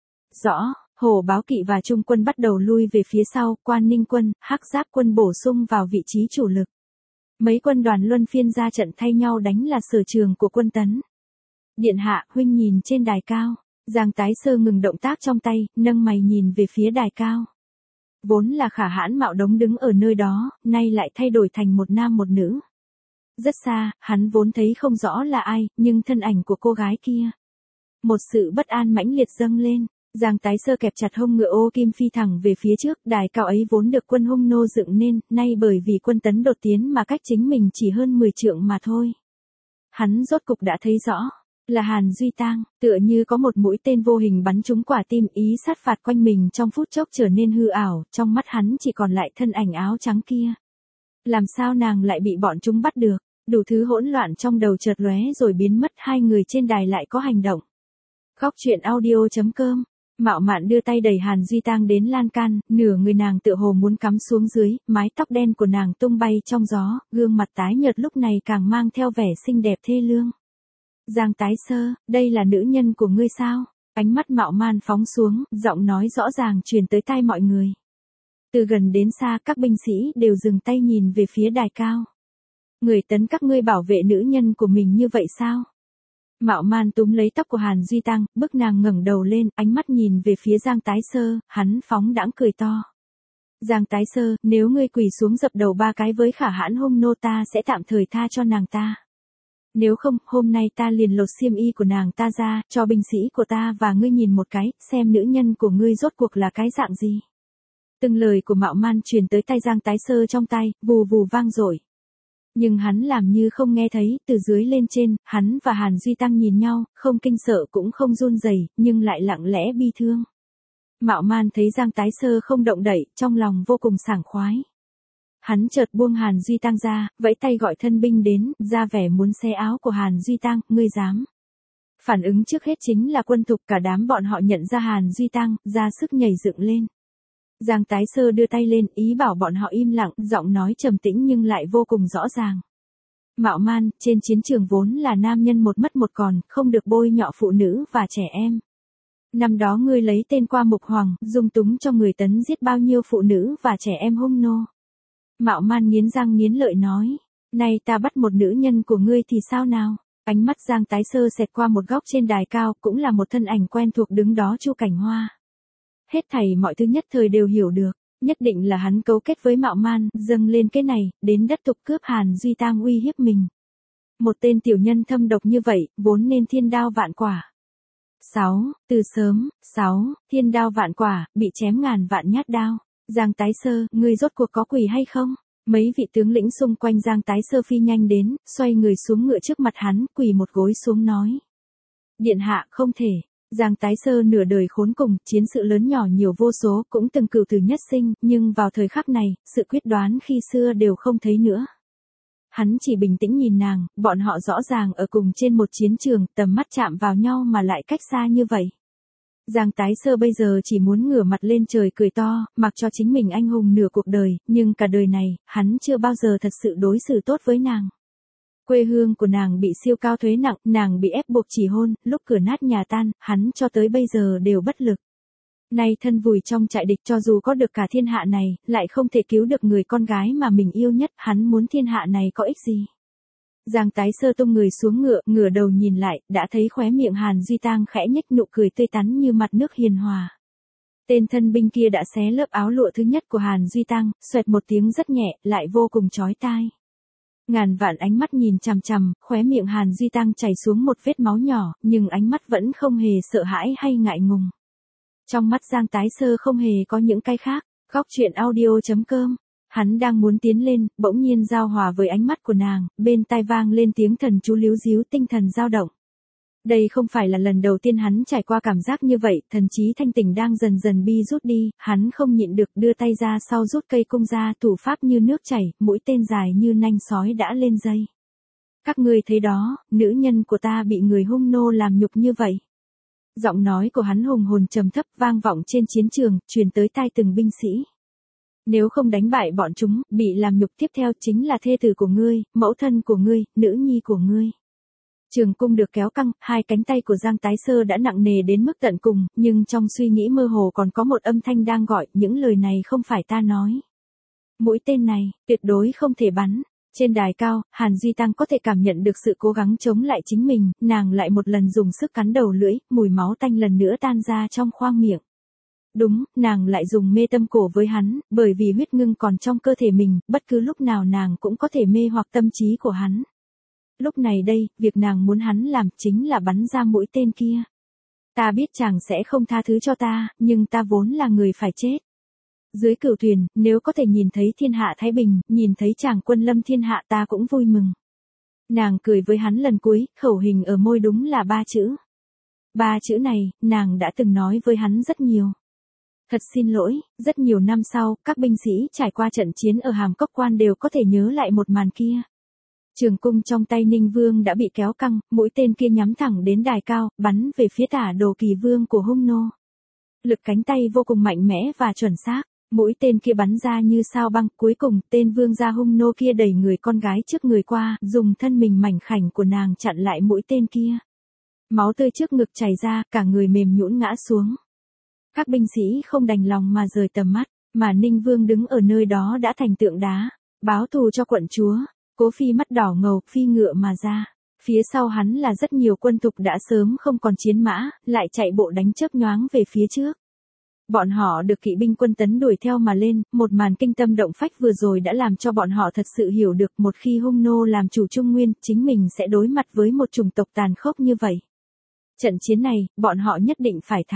Rõ, Hổ Báo Kỵ và Trung quân bắt đầu lui về phía sau, Quan Ninh quân, Hắc Giáp quân bổ sung vào vị trí chủ lực. Mấy quân đoàn luân phiên ra trận thay nhau đánh là sở trường của quân tấn. Điện hạ, huynh nhìn trên đài cao. Giang Tái Sơ ngừng động tác trong tay, nâng mày nhìn về phía đài cao. Vốn là Khả Hãn Mạo Đống đứng ở nơi đó, nay lại thay đổi thành một nam một nữ. Rất xa, hắn vốn thấy không rõ là ai, nhưng thân ảnh của cô gái kia. Một sự bất an mãnh liệt dâng lên. Giang Tái Sơ kẹp chặt hông ngựa ô kim phi thẳng về phía trước, đài cao ấy vốn được quân Hung nô dựng nên, nay bởi vì quân tấn đột tiến mà cách chính mình chỉ hơn mười trượng mà thôi. Hắn rốt cục đã thấy rõ, là Hàn Duy Tang, tựa như có một mũi tên vô hình bắn trúng quả tim, ý sát phạt quanh mình trong phút chốc trở nên hư ảo, trong mắt hắn chỉ còn lại thân ảnh áo trắng kia. Làm sao nàng lại bị bọn chúng bắt được, đủ thứ hỗn loạn trong đầu chợt lóe rồi biến mất, hai người trên đài lại có hành động. Góc truyện audio chấm com. Mạo Mạn đưa tay đẩy Hàn Duy Tang đến lan can, nửa người nàng tựa hồ muốn cắm xuống dưới, mái tóc đen của nàng tung bay trong gió, gương mặt tái nhợt lúc này càng mang theo vẻ xinh đẹp thê lương. Giang Tái Sơ, đây là nữ nhân của ngươi sao? Ánh mắt Mạo Man phóng xuống, giọng nói rõ ràng truyền tới tai mọi người. Từ gần đến xa, các binh sĩ đều dừng tay nhìn về phía đài cao. Người tấn các ngươi bảo vệ nữ nhân của mình như vậy sao? Mạo Man túm lấy tóc của Hàn Duy Tăng, bức nàng ngẩng đầu lên, ánh mắt nhìn về phía Giang Tái Sơ, hắn phóng đãng cười to. Giang Tái Sơ, nếu ngươi quỳ xuống dập đầu ba cái với Khả Hãn Hung nô ta sẽ tạm thời tha cho nàng ta. Nếu không, hôm nay ta liền lột xiêm y của nàng ta ra, cho binh sĩ của ta và ngươi nhìn một cái, xem nữ nhân của ngươi rốt cuộc là cái dạng gì. Từng lời của Mạo Man truyền tới tay Giang Tái Sơ trong tay, vù vù vang dội. Nhưng hắn làm như không nghe thấy, từ dưới lên trên, hắn và Hàn Duy Tăng nhìn nhau, không kinh sợ cũng không run rẩy, nhưng lại lặng lẽ bi thương. Mạo Man thấy Giang Tái Sơ không động đậy, trong lòng vô cùng sảng khoái. Hắn chợt buông Hàn Duy Tăng ra, vẫy tay gọi thân binh đến, ra vẻ muốn xé áo của Hàn Duy Tăng, ngươi dám. Phản ứng trước hết chính là quân thục, cả đám bọn họ nhận ra Hàn Duy Tăng, ra sức nhảy dựng lên. Giang Tái Sơ đưa tay lên, ý bảo bọn họ im lặng, giọng nói trầm tĩnh nhưng lại vô cùng rõ ràng. Mạo Man, trên chiến trường vốn là nam nhân một mất một còn, không được bôi nhọ phụ nữ và trẻ em. Năm đó ngươi lấy tên qua mục hoàng, dung túng cho người Tấn giết bao nhiêu phụ nữ và trẻ em hung nô. Mạo Man nghiến răng nghiến lợi nói, nay ta bắt một nữ nhân của ngươi thì sao nào? Ánh mắt Giang Tái Sơ xẹt qua một góc trên đài cao, cũng là một thân ảnh quen thuộc đứng đó, Chu Cảnh Hoa. Hết thảy mọi thứ nhất thời đều hiểu được, nhất định là hắn cấu kết với Mạo Man, dâng lên cái này, đến đất tục cướp Hàn Duy Tăng uy hiếp mình. Một tên tiểu nhân thâm độc như vậy, vốn nên thiên đao vạn quả. sáu. Từ sớm, sáu. Thiên đao vạn quả, bị chém ngàn vạn nhát đao. Giang Tái Sơ, ngươi rốt cuộc có quỷ hay không? Mấy vị tướng lĩnh xung quanh Giang Tái Sơ phi nhanh đến, xoay người xuống ngựa trước mặt hắn, quỳ một gối xuống nói. Điện hạ, không thể. Giang Tái Sơ nửa đời khốn cùng, chiến sự lớn nhỏ nhiều vô số, cũng từng cửu tử nhất sinh, nhưng vào thời khắc này, sự quyết đoán khi xưa đều không thấy nữa. Hắn chỉ bình tĩnh nhìn nàng, bọn họ rõ ràng ở cùng trên một chiến trường, tầm mắt chạm vào nhau mà lại cách xa như vậy. Giang Tái Sơ bây giờ chỉ muốn ngửa mặt lên trời cười to, mặc cho chính mình anh hùng nửa cuộc đời, nhưng cả đời này, hắn chưa bao giờ thật sự đối xử tốt với nàng. Quê hương của nàng bị siêu cao thuế nặng, nàng bị ép buộc chỉ hôn, lúc cửa nát nhà tan, hắn cho tới bây giờ đều bất lực. Nay thân vùi trong trại địch, cho dù có được cả thiên hạ này, lại không thể cứu được người con gái mà mình yêu nhất, hắn muốn thiên hạ này có ích gì. Giang Tái Sơ tung người xuống ngựa, ngửa đầu nhìn lại, đã thấy khóe miệng Hàn Duy Tăng khẽ nhếch nụ cười tươi tắn như mặt nước hiền hòa. Tên thân binh kia đã xé lớp áo lụa thứ nhất của Hàn Duy Tăng, xoẹt một tiếng rất nhẹ, lại vô cùng chói tai. Ngàn vạn ánh mắt nhìn chằm chằm, khóe miệng Hàn Duy Tăng chảy xuống một vết máu nhỏ, nhưng ánh mắt vẫn không hề sợ hãi hay ngại ngùng. Trong mắt Giang Tái Sơ không hề có những cái khác. Góc truyện audio chấm com. Hắn đang muốn tiến lên, bỗng nhiên giao hòa với ánh mắt của nàng, bên tai vang lên tiếng thần chú líu díu, tinh thần dao động. Đây không phải là lần đầu tiên hắn trải qua cảm giác như vậy, thần trí thanh tỉnh đang dần dần bi rút đi, hắn không nhịn được đưa tay ra sau rút cây cung ra, thủ pháp như nước chảy, mũi tên dài như nanh sói đã lên dây. Các ngươi thấy đó, nữ nhân của ta bị người hung nô làm nhục như vậy. Giọng nói của hắn hùng hồn trầm thấp vang vọng trên chiến trường, truyền tới tai từng binh sĩ. Nếu không đánh bại bọn chúng, bị làm nhục tiếp theo chính là thê tử của ngươi, mẫu thân của ngươi, nữ nhi của ngươi. Trường cung được kéo căng, hai cánh tay của Giang Tái Sơ đã nặng nề đến mức tận cùng, nhưng trong suy nghĩ mơ hồ còn có một âm thanh đang gọi, những lời này không phải ta nói. Mũi tên này, tuyệt đối không thể bắn. Trên đài cao, Hàn Duy Tăng có thể cảm nhận được sự cố gắng chống lại chính mình, nàng lại một lần dùng sức cắn đầu lưỡi, mùi máu tanh lần nữa tan ra trong khoang miệng. Đúng, nàng lại dùng mê tâm cổ với hắn, bởi vì huyết ngưng còn trong cơ thể mình, bất cứ lúc nào nàng cũng có thể mê hoặc tâm trí của hắn. Lúc này đây, việc nàng muốn hắn làm chính là bắn ra mũi tên kia. Ta biết chàng sẽ không tha thứ cho ta, nhưng ta vốn là người phải chết. Dưới cửu thuyền, nếu có thể nhìn thấy thiên hạ thái bình, nhìn thấy chàng quân lâm thiên hạ ta cũng vui mừng. Nàng cười với hắn lần cuối, khẩu hình ở môi đúng là ba chữ. Ba chữ này, nàng đã từng nói với hắn rất nhiều. Thật xin lỗi, rất nhiều năm sau, các binh sĩ trải qua trận chiến ở Hàm Cốc Quan đều có thể nhớ lại một màn kia. Trường cung trong tay Ninh Vương đã bị kéo căng, mũi tên kia nhắm thẳng đến đài cao, bắn về phía Tả Đồ Kỳ Vương của hung nô. Lực cánh tay vô cùng mạnh mẽ và chuẩn xác, mũi tên kia bắn ra như sao băng, cuối cùng tên vương gia hung nô kia đẩy người con gái trước người qua, dùng thân mình mảnh khảnh của nàng chặn lại mũi tên kia. Máu tươi trước ngực chảy ra, cả người mềm nhũn ngã xuống. Các binh sĩ không đành lòng mà rời tầm mắt, mà Ninh Vương đứng ở nơi đó đã thành tượng đá, báo thù cho quận chúa. Cố Phi mắt đỏ ngầu, phi ngựa mà ra. Phía sau hắn là rất nhiều quân thục đã sớm không còn chiến mã, lại chạy bộ đánh chớp nhoáng về phía trước. Bọn họ được kỵ binh quân Tấn đuổi theo mà lên, một màn kinh tâm động phách vừa rồi đã làm cho bọn họ thật sự hiểu được một khi hung nô làm chủ Trung Nguyên, chính mình sẽ đối mặt với một chủng tộc tàn khốc như vậy. Trận chiến này, bọn họ nhất định phải thắng.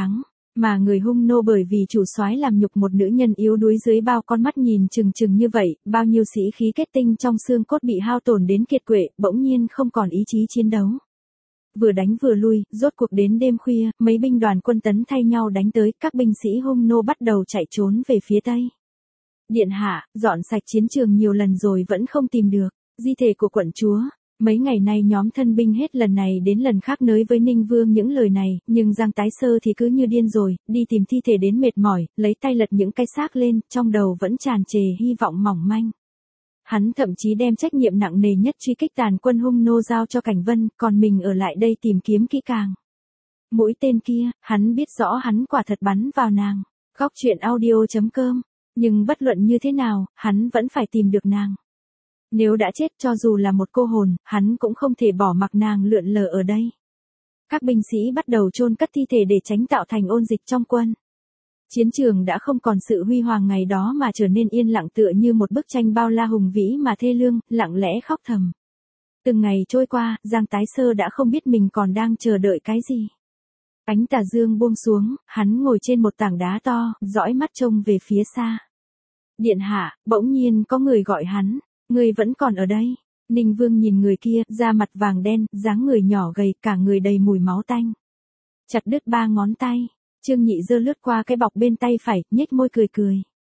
Mà người hung nô bởi vì chủ soái làm nhục một nữ nhân yếu đuối dưới bao con mắt nhìn chừng chừng như vậy, bao nhiêu sĩ khí kết tinh trong xương cốt bị hao tổn đến kiệt quệ, bỗng nhiên không còn ý chí chiến đấu. Vừa đánh vừa lui, rốt cuộc đến đêm khuya, mấy binh đoàn quân tấn thay nhau đánh tới, các binh sĩ hung nô bắt đầu chạy trốn về phía tây. Điện hạ, dọn sạch chiến trường nhiều lần rồi vẫn không tìm được di thể của quận chúa. Mấy ngày nay nhóm thân binh hết lần này đến lần khác nới với Ninh Vương những lời này, nhưng Giang Tái Sơ thì cứ như điên rồi, đi tìm thi thể đến mệt mỏi, lấy tay lật những cái xác lên, trong đầu vẫn tràn trề hy vọng mỏng manh. Hắn thậm chí đem trách nhiệm nặng nề nhất truy kích tàn quân hung nô giao cho Cảnh Vân, còn mình ở lại đây tìm kiếm kỹ càng. Mũi tên kia, hắn biết rõ hắn quả thật bắn vào nàng. Góc truyện audio chấm com. Nhưng bất luận như thế nào, hắn vẫn phải tìm được nàng. Nếu đã chết cho dù là một cô hồn, hắn cũng không thể bỏ mặc nàng lượn lờ ở đây. Các binh sĩ bắt đầu chôn cất thi thể để tránh tạo thành ôn dịch trong quân. Chiến trường đã không còn sự huy hoàng ngày đó mà trở nên yên lặng tựa như một bức tranh bao la hùng vĩ mà thê lương, lặng lẽ khóc thầm. Từng ngày trôi qua, Giang Tái Sơ đã không biết mình còn đang chờ đợi cái gì. Ánh tà dương buông xuống, hắn ngồi trên một tảng đá to, dõi mắt trông về phía xa. Điện hạ, bỗng nhiên có người gọi hắn, người vẫn còn ở đây. Ninh Vương nhìn người kia, da mặt vàng đen, dáng người nhỏ gầy, cả người đầy mùi máu tanh. Chặt đứt ba ngón tay, Trương Nhị giơ lướt qua cái bọc bên tay phải, nhếch môi cười cười.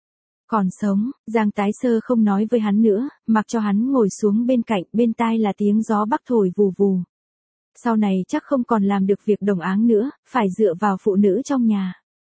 Còn sống, Giang Tái Sơ không nói với hắn nữa, mặc cho hắn ngồi xuống bên cạnh, bên tai là tiếng gió bắc thổi vù vù. Sau này chắc không còn làm được việc đồng áng nữa, phải dựa vào phụ nữ trong nhà.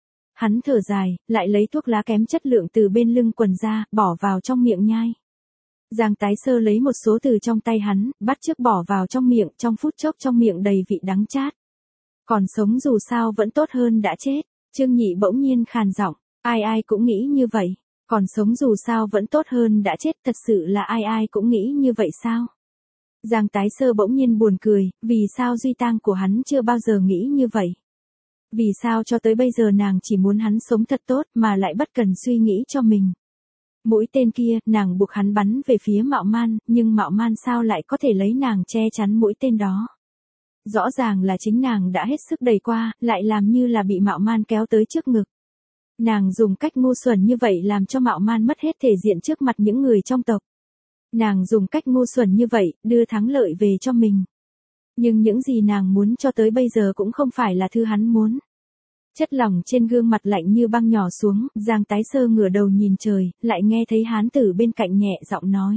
Hắn thở dài, lại lấy thuốc lá kém chất lượng từ bên lưng quần ra, bỏ vào trong miệng nhai. Giang Tái Sơ lấy một số từ trong tay hắn, bắt chước bỏ vào trong miệng, trong phút chốc trong miệng đầy vị đắng chát. Còn sống dù sao vẫn tốt hơn đã chết. Trương Nhị bỗng nhiên khàn giọng, ai ai cũng nghĩ như vậy. Còn sống dù sao vẫn tốt hơn đã chết, thật sự là ai ai cũng nghĩ như vậy sao? Giang Tái Sơ bỗng nhiên buồn cười, vì sao Duy Tang của hắn chưa bao giờ nghĩ như vậy? Vì sao cho tới bây giờ nàng chỉ muốn hắn sống thật tốt mà lại bất cần suy nghĩ cho mình? Mũi tên kia, nàng buộc hắn bắn về phía Mạo Man, nhưng Mạo Man sao lại có thể lấy nàng che chắn mũi tên đó? Rõ ràng là chính nàng đã hết sức đẩy qua, lại làm như là bị Mạo Man kéo tới trước ngực. Nàng dùng cách ngu xuẩn như vậy làm cho Mạo Man mất hết thể diện trước mặt những người trong tộc. Nàng dùng cách ngu xuẩn như vậy, đưa thắng lợi về cho mình. Nhưng những gì nàng muốn cho tới bây giờ cũng không phải là thứ hắn muốn. Chất lỏng trên gương mặt lạnh như băng nhỏ xuống, Giang Tái Sơ ngửa đầu nhìn trời, lại nghe thấy hán tử bên cạnh nhẹ giọng nói.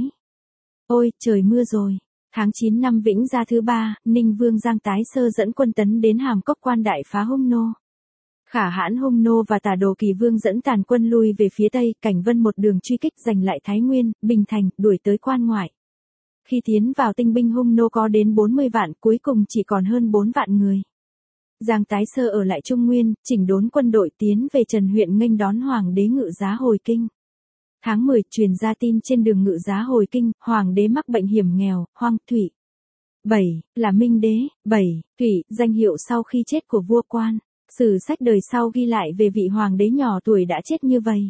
Ôi, trời mưa rồi. Tháng chín năm Vĩnh Gia thứ ba, Ninh Vương Giang Tái Sơ dẫn quân tấn đến Hàm Cốc Quan đại phá hung nô. Khả hãn hung nô và Tả Đồ Kỳ Vương dẫn tàn quân lui về phía tây, Cảnh Vân một đường truy kích giành lại Thái Nguyên, Bình Thành, đuổi tới quan ngoại. Khi tiến vào tinh binh hung nô có đến bốn mươi vạn, cuối cùng chỉ còn hơn bốn vạn người. Giang Tái Sơ ở lại Trung Nguyên, chỉnh đốn quân đội tiến về Trần huyện nghênh đón Hoàng đế Ngự Giá hồi kinh. Tháng mười, truyền ra tin trên đường Ngự Giá hồi kinh, Hoàng đế mắc bệnh hiểm nghèo, hoang thủy. bảy. Là Minh đế, bảy. Thủy, danh hiệu sau khi chết của vua Quan. Sử sách đời sau ghi lại về vị hoàng đế nhỏ tuổi đã chết như vậy.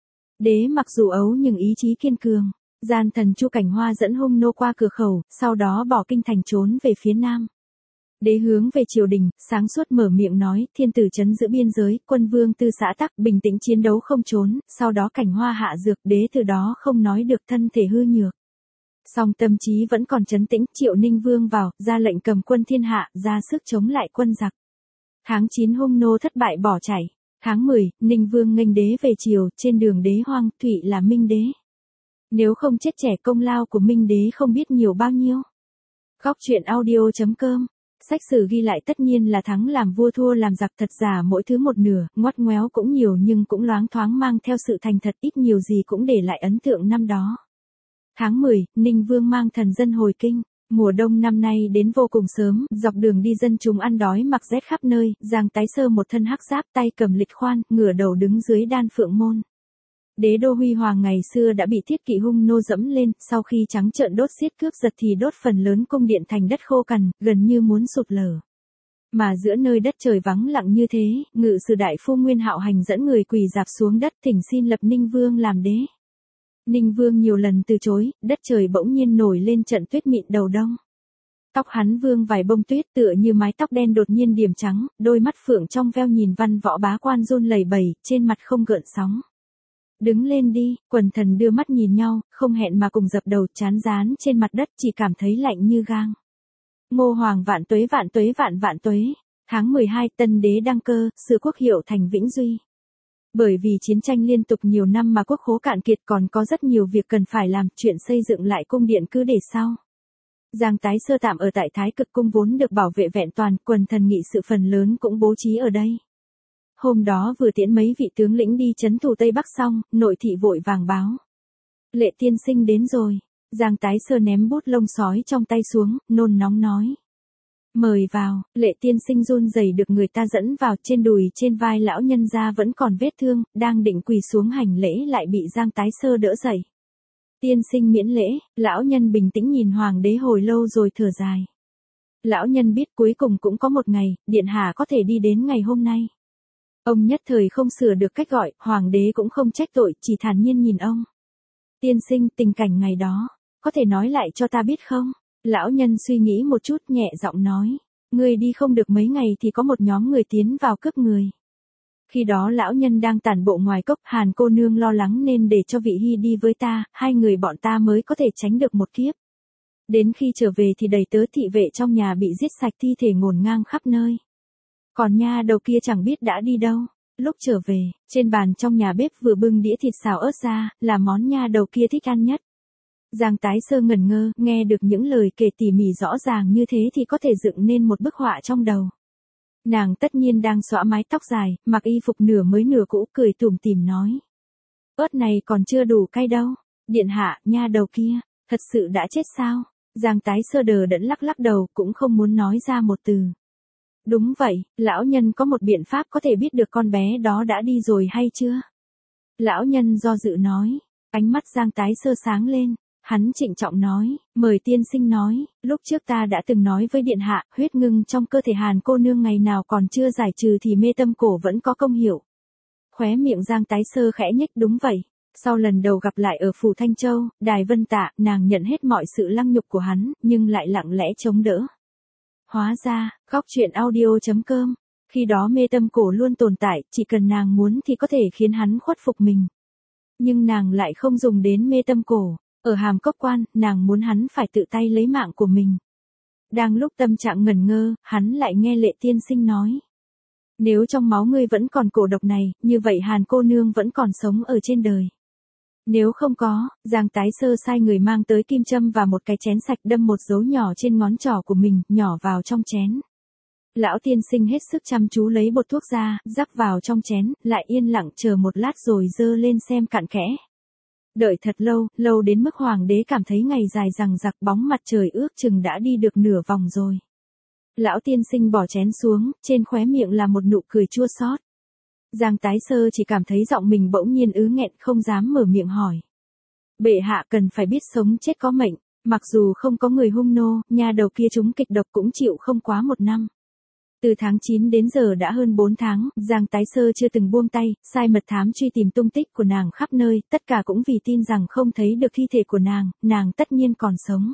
Đế mặc dù ấu nhưng ý chí kiên cường. Gian thần Chu Cảnh Hoa dẫn hung nô qua cửa khẩu, sau đó bỏ kinh thành trốn về phía nam. Đế hướng về triều đình, sáng suốt mở miệng nói, thiên tử trấn giữ biên giới, quân vương tư xã tắc, bình tĩnh chiến đấu không trốn, sau đó Cảnh Hoa hạ dược, đế từ đó không nói được thân thể hư nhược. Song tâm trí vẫn còn trấn tĩnh, Triệu Ninh Vương vào, ra lệnh cầm quân thiên hạ, ra sức chống lại quân giặc. Tháng chín hung nô thất bại bỏ chạy. Tháng mười, Ninh Vương nghênh đế về triều, trên đường đế hoang, Thụy là Minh đế. Nếu không chết trẻ công lao của Minh đế không biết nhiều bao nhiêu. Góc truyện audio chấm com. Sách sử ghi lại tất nhiên là thắng làm vua thua làm giặc, thật giả mỗi thứ một nửa, ngoắt ngoéo cũng nhiều nhưng cũng loáng thoáng mang theo sự thành thật, ít nhiều gì cũng để lại ấn tượng năm đó. Tháng mười, Ninh Vương mang thần dân hồi kinh. Mùa đông năm nay đến vô cùng sớm, dọc đường đi dân chúng ăn đói mặc rét khắp nơi, Giang Tái Sơ một thân hắc giáp, tay cầm lịch khoan, ngửa đầu đứng dưới đan phượng môn. Đế đô Huy Hoàng ngày xưa đã bị thiết kỵ hung nô dẫm lên, sau khi trắng trợn đốt xiết cướp giật thì đốt phần lớn cung điện thành đất khô cằn, gần như muốn sụp lở. Mà giữa nơi đất trời vắng lặng như thế, ngự sử đại phu Nguyên Hạo Hành dẫn người quỳ dạp xuống đất thỉnh xin lập Ninh Vương làm đế. Ninh Vương nhiều lần từ chối, đất trời bỗng nhiên nổi lên trận tuyết mịn đầu đông. Tóc hắn vương vài bông tuyết tựa như mái tóc đen đột nhiên điểm trắng, đôi mắt phượng trong veo nhìn Văn Võ Bá Quan run lẩy bẩy, trên mặt không gợn sóng. Đứng lên đi, quần thần đưa mắt nhìn nhau, không hẹn mà cùng dập đầu chán rán trên mặt đất chỉ cảm thấy lạnh như gang. Ngô Hoàng vạn tuế vạn tuế vạn vạn tuế. Tháng mười hai tân đế đăng cơ, sự quốc hiệu thành vĩnh duy. Bởi vì chiến tranh liên tục nhiều năm mà quốc khố cạn kiệt còn có rất nhiều việc cần phải làm, chuyện xây dựng lại cung điện cứ để sau. Giang Tái Sơ tạm ở tại Thái Cực cung vốn được bảo vệ vẹn toàn, quần thần nghị sự phần lớn cũng bố trí ở đây. Hôm đó vừa tiễn mấy vị tướng lĩnh đi trấn thủ Tây Bắc xong, nội thị vội vàng báo. Lệ tiên sinh đến rồi. Giang Tái Sơ ném bút lông sói trong tay xuống, nôn nóng nói. Mời vào, Lệ tiên sinh run rẩy được người ta dẫn vào, trên đùi trên vai lão nhân gia vẫn còn vết thương, đang định quỳ xuống hành lễ lại bị Giang Tái Sơ đỡ dậy. Tiên sinh miễn lễ, lão nhân bình tĩnh nhìn hoàng đế hồi lâu rồi thở dài. Lão nhân biết cuối cùng cũng có một ngày, điện hạ có thể đi đến ngày hôm nay. Ông nhất thời không sửa được cách gọi, hoàng đế cũng không trách tội, chỉ thản nhiên nhìn ông. Tiên sinh, tình cảnh ngày đó, có thể nói lại cho ta biết không? Lão nhân suy nghĩ một chút nhẹ giọng nói. Người đi không được mấy ngày thì có một nhóm người tiến vào cướp người. Khi đó lão nhân đang tản bộ ngoài cốc, Hàn cô nương lo lắng nên để cho Vị Hy đi với ta, hai người bọn ta mới có thể tránh được một kiếp. Đến khi trở về thì đầy tớ thị vệ trong nhà bị giết sạch, thi thể ngổn ngang khắp nơi. Còn nha đầu kia chẳng biết đã đi đâu. Lúc trở về, trên bàn trong nhà bếp vừa bưng đĩa thịt xào ớt ra, là món nha đầu kia thích ăn nhất. Giang Tái Sơ ngẩn ngơ, nghe được những lời kể tỉ mỉ rõ ràng như thế thì có thể dựng nên một bức họa trong đầu. Nàng tất nhiên đang xõa mái tóc dài, mặc y phục nửa mới nửa cũ, cười tủm tỉm nói. Ớt này còn chưa đủ cay đâu. Điện hạ, nha đầu kia, thật sự đã chết sao? Giang Tái Sơ đờ đẫn lắc lắc đầu, cũng không muốn nói ra một từ. Đúng vậy, lão nhân có một biện pháp có thể biết được con bé đó đã đi rồi hay chưa? Lão nhân do dự nói, ánh mắt Giang Tái Sơ sáng lên. Hắn trịnh trọng nói, mời tiên sinh nói, lúc trước ta đã từng nói với điện hạ, huyết ngưng trong cơ thể Hàn cô nương ngày nào còn chưa giải trừ thì mê tâm cổ vẫn có công hiệu. Khóe miệng Giang Tái Sơ khẽ nhếch, đúng vậy. Sau lần đầu gặp lại ở phủ Thanh Châu, Đài Vân Tạ, nàng nhận hết mọi sự lăng nhục của hắn, nhưng lại lặng lẽ chống đỡ. Hóa ra, góc truyện audio chấm com, khi đó mê tâm cổ luôn tồn tại, chỉ cần nàng muốn thì có thể khiến hắn khuất phục mình. Nhưng nàng lại không dùng đến mê tâm cổ. Ở Hàm Cốc Quan, nàng muốn hắn phải tự tay lấy mạng của mình. Đang lúc tâm trạng ngẩn ngơ, hắn lại nghe Lệ tiên sinh nói. Nếu trong máu ngươi vẫn còn cổ độc này, như vậy Hàn cô nương vẫn còn sống ở trên đời. Nếu không có, Giang Tái Sơ sai người mang tới kim châm và một cái chén sạch, đâm một dấu nhỏ trên ngón trỏ của mình, nhỏ vào trong chén. Lão tiên sinh hết sức chăm chú lấy bột thuốc ra, rắc vào trong chén, lại yên lặng chờ một lát rồi dơ lên xem cặn kẽ. Đợi thật lâu, lâu đến mức hoàng đế cảm thấy ngày dài rằng giặc, bóng mặt trời ước chừng đã đi được nửa vòng rồi. Lão tiên sinh bỏ chén xuống, trên khóe miệng là một nụ cười chua xót. Giang Tái Sơ chỉ cảm thấy giọng mình bỗng nhiên ứ nghẹn, không dám mở miệng hỏi. Bệ hạ cần phải biết sống chết có mệnh, mặc dù không có người hung nô, nha đầu kia trúng kịch độc cũng chịu không quá một năm. Từ tháng chín đến giờ đã hơn bốn tháng, Giang Tái Sơ chưa từng buông tay, sai mật thám truy tìm tung tích của nàng khắp nơi, tất cả cũng vì tin rằng không thấy được thi thể của nàng, nàng tất nhiên còn sống.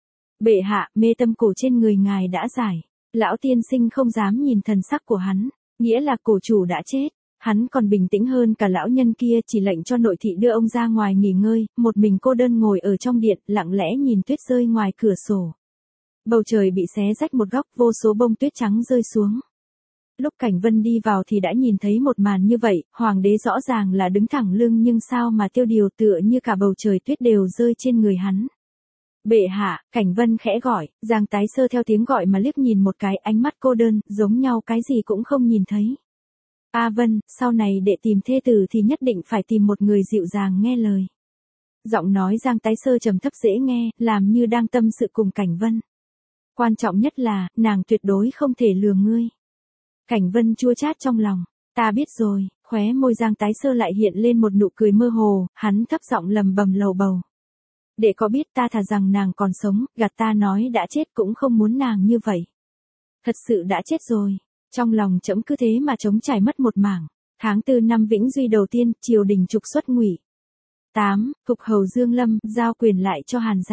Bệ hạ, mê tâm cổ trên người ngài đã giải. Lão tiên sinh không dám nhìn thần sắc của hắn, nghĩa là cổ chủ đã chết. Hắn còn bình tĩnh hơn cả lão nhân kia, chỉ lệnh cho nội thị đưa ông ra ngoài nghỉ ngơi, một mình cô đơn ngồi ở trong điện, lặng lẽ nhìn tuyết rơi ngoài cửa sổ. Bầu trời bị xé rách một góc, vô số bông tuyết trắng rơi xuống. Lúc Cảnh Vân đi vào thì đã nhìn thấy một màn như vậy, hoàng đế rõ ràng là đứng thẳng lưng nhưng sao mà tiêu điều, tựa như cả bầu trời tuyết đều rơi trên người hắn. Bệ hạ, Cảnh Vân khẽ gọi, Giang Tái Sơ theo tiếng gọi mà liếc nhìn một cái, ánh mắt cô đơn, giống nhau cái gì cũng không nhìn thấy. A Vân, sau này để tìm thê tử thì nhất định phải tìm một người dịu dàng nghe lời. Giọng nói Giang Tái Sơ trầm thấp dễ nghe, làm như đang tâm sự cùng Cảnh Vân. Quan trọng nhất là, nàng tuyệt đối không thể lừa ngươi. Cảnh Vân chua chát trong lòng, ta biết rồi, khóe môi Giang Tái Sơ lại hiện lên một nụ cười mơ hồ, hắn thấp giọng lầm bầm lầu bầu. Để có biết ta thà rằng nàng còn sống, gạt ta nói đã chết cũng không muốn nàng như vậy. Thật sự đã chết rồi, trong lòng trẫm cứ thế mà trống trải mất một mảng. Tháng tư năm Vĩnh Duy đầu tiên, triều đình trục xuất Ngụy. tám. Phục hầu Dương Lâm, giao quyền lại cho Hàn gia.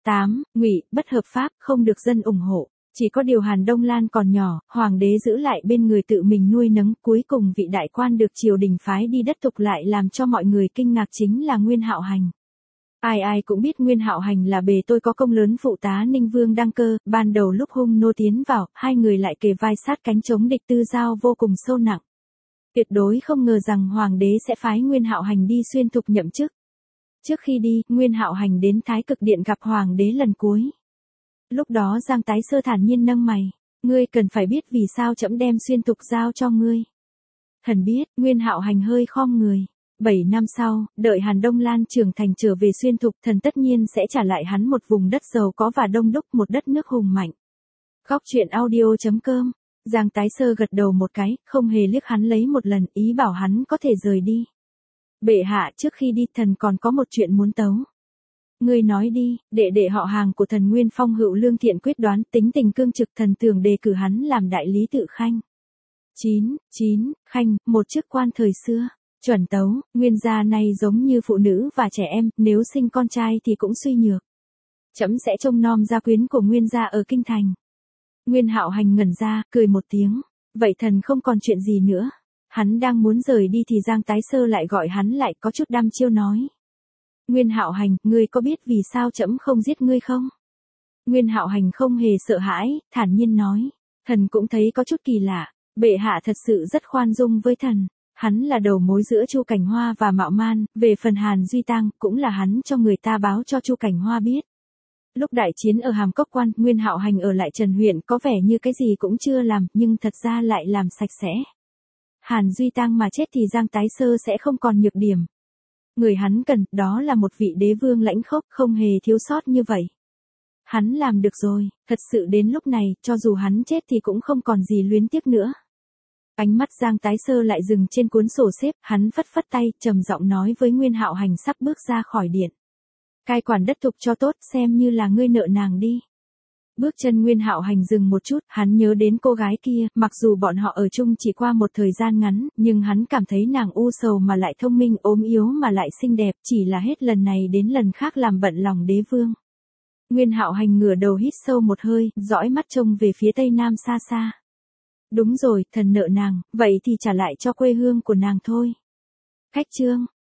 tám. Ngụy, bất hợp pháp, không được dân ủng hộ. Chỉ có điều Hàn Đông Lan còn nhỏ, hoàng đế giữ lại bên người tự mình nuôi nấng, cuối cùng vị đại quan được triều đình phái đi đất tục lại làm cho mọi người kinh ngạc chính là Nguyên Hạo Hành. Ai ai cũng biết Nguyên Hạo Hành là bề tôi có công lớn phụ tá Ninh Vương đăng cơ, ban đầu lúc Hung Nô tiến vào, hai người lại kề vai sát cánh chống địch, tư giao vô cùng sâu nặng. Tuyệt đối không ngờ rằng hoàng đế sẽ phái Nguyên Hạo Hành đi xuyên thục nhậm chức. Trước khi đi, Nguyên Hạo Hành đến Thái Cực Điện gặp hoàng đế lần cuối. Lúc đó Giang Tái Sơ thản nhiên nâng mày, ngươi cần phải biết vì sao trẫm đem xuyên thục giao cho ngươi. Thần biết. Nguyên Hạo Hành hơi khom người. Bảy năm sau, đợi Hàn Đông Lan trưởng thành trở về xuyên thục, thần tất nhiên sẽ trả lại hắn một vùng đất giàu có và đông đúc, một đất nước hùng mạnh. Góc truyện audio chấm com. Giang Tái Sơ gật đầu một cái, không hề liếc hắn lấy một lần, ý bảo hắn có thể rời đi. Bệ hạ, trước khi đi thần còn có một chuyện muốn tấu. Ngươi nói đi. Đệ đệ họ Hàng của thần Nguyên Phong hữu lương thiện quyết đoán, tính tình cương trực, thần tưởng đề cử hắn làm đại lý tự khanh. chín. chín. Khanh, một chức quan thời xưa. Chuẩn tấu, Nguyên gia này giống như phụ nữ và trẻ em, nếu sinh con trai thì cũng suy nhược. Trẫm sẽ trông nom gia quyến của Nguyên gia ở kinh thành. Nguyên Hạo Hành ngẩn ra, cười một tiếng. Vậy thần không còn chuyện gì nữa. Hắn đang muốn rời đi thì Giang Tái Sơ lại gọi hắn lại, có chút đăm chiêu nói. Nguyên Hạo Hành, ngươi có biết vì sao trẫm không giết ngươi không? Nguyên Hạo Hành không hề sợ hãi, thản nhiên nói. Thần cũng thấy có chút kỳ lạ, bệ hạ thật sự rất khoan dung với thần. Hắn là đầu mối giữa Chu Cảnh Hoa và Mạo Man, về phần Hàn Duy Tang, cũng là hắn cho người ta báo cho Chu Cảnh Hoa biết. Lúc đại chiến ở Hàm Cốc Quan, Nguyên Hạo Hành ở lại Trần huyện có vẻ như cái gì cũng chưa làm, nhưng thật ra lại làm sạch sẽ. Hàn Duy Tang mà chết thì Giang Tái Sơ sẽ không còn nhược điểm. Người hắn cần, đó là một vị đế vương lãnh khốc, không hề thiếu sót như vậy. Hắn làm được rồi, thật sự đến lúc này, cho dù hắn chết thì cũng không còn gì luyến tiếc nữa. Ánh mắt Giang Tái Sơ lại dừng trên cuốn sổ xếp, hắn phất phất tay, trầm giọng nói với Nguyên Hạo Hành sắp bước ra khỏi điện. Cai quản đất thục cho tốt, xem như là ngươi nợ nàng đi. Bước chân Nguyên Hạo Hành dừng một chút, hắn nhớ đến cô gái kia, mặc dù bọn họ ở chung chỉ qua một thời gian ngắn, nhưng hắn cảm thấy nàng u sầu mà lại thông minh, ốm yếu mà lại xinh đẹp, chỉ là hết lần này đến lần khác làm bận lòng đế vương. Nguyên Hạo Hành ngửa đầu hít sâu một hơi, dõi mắt trông về phía tây nam xa xa. Đúng rồi, thần nợ nàng, vậy thì trả lại cho quê hương của nàng thôi. Khách chương.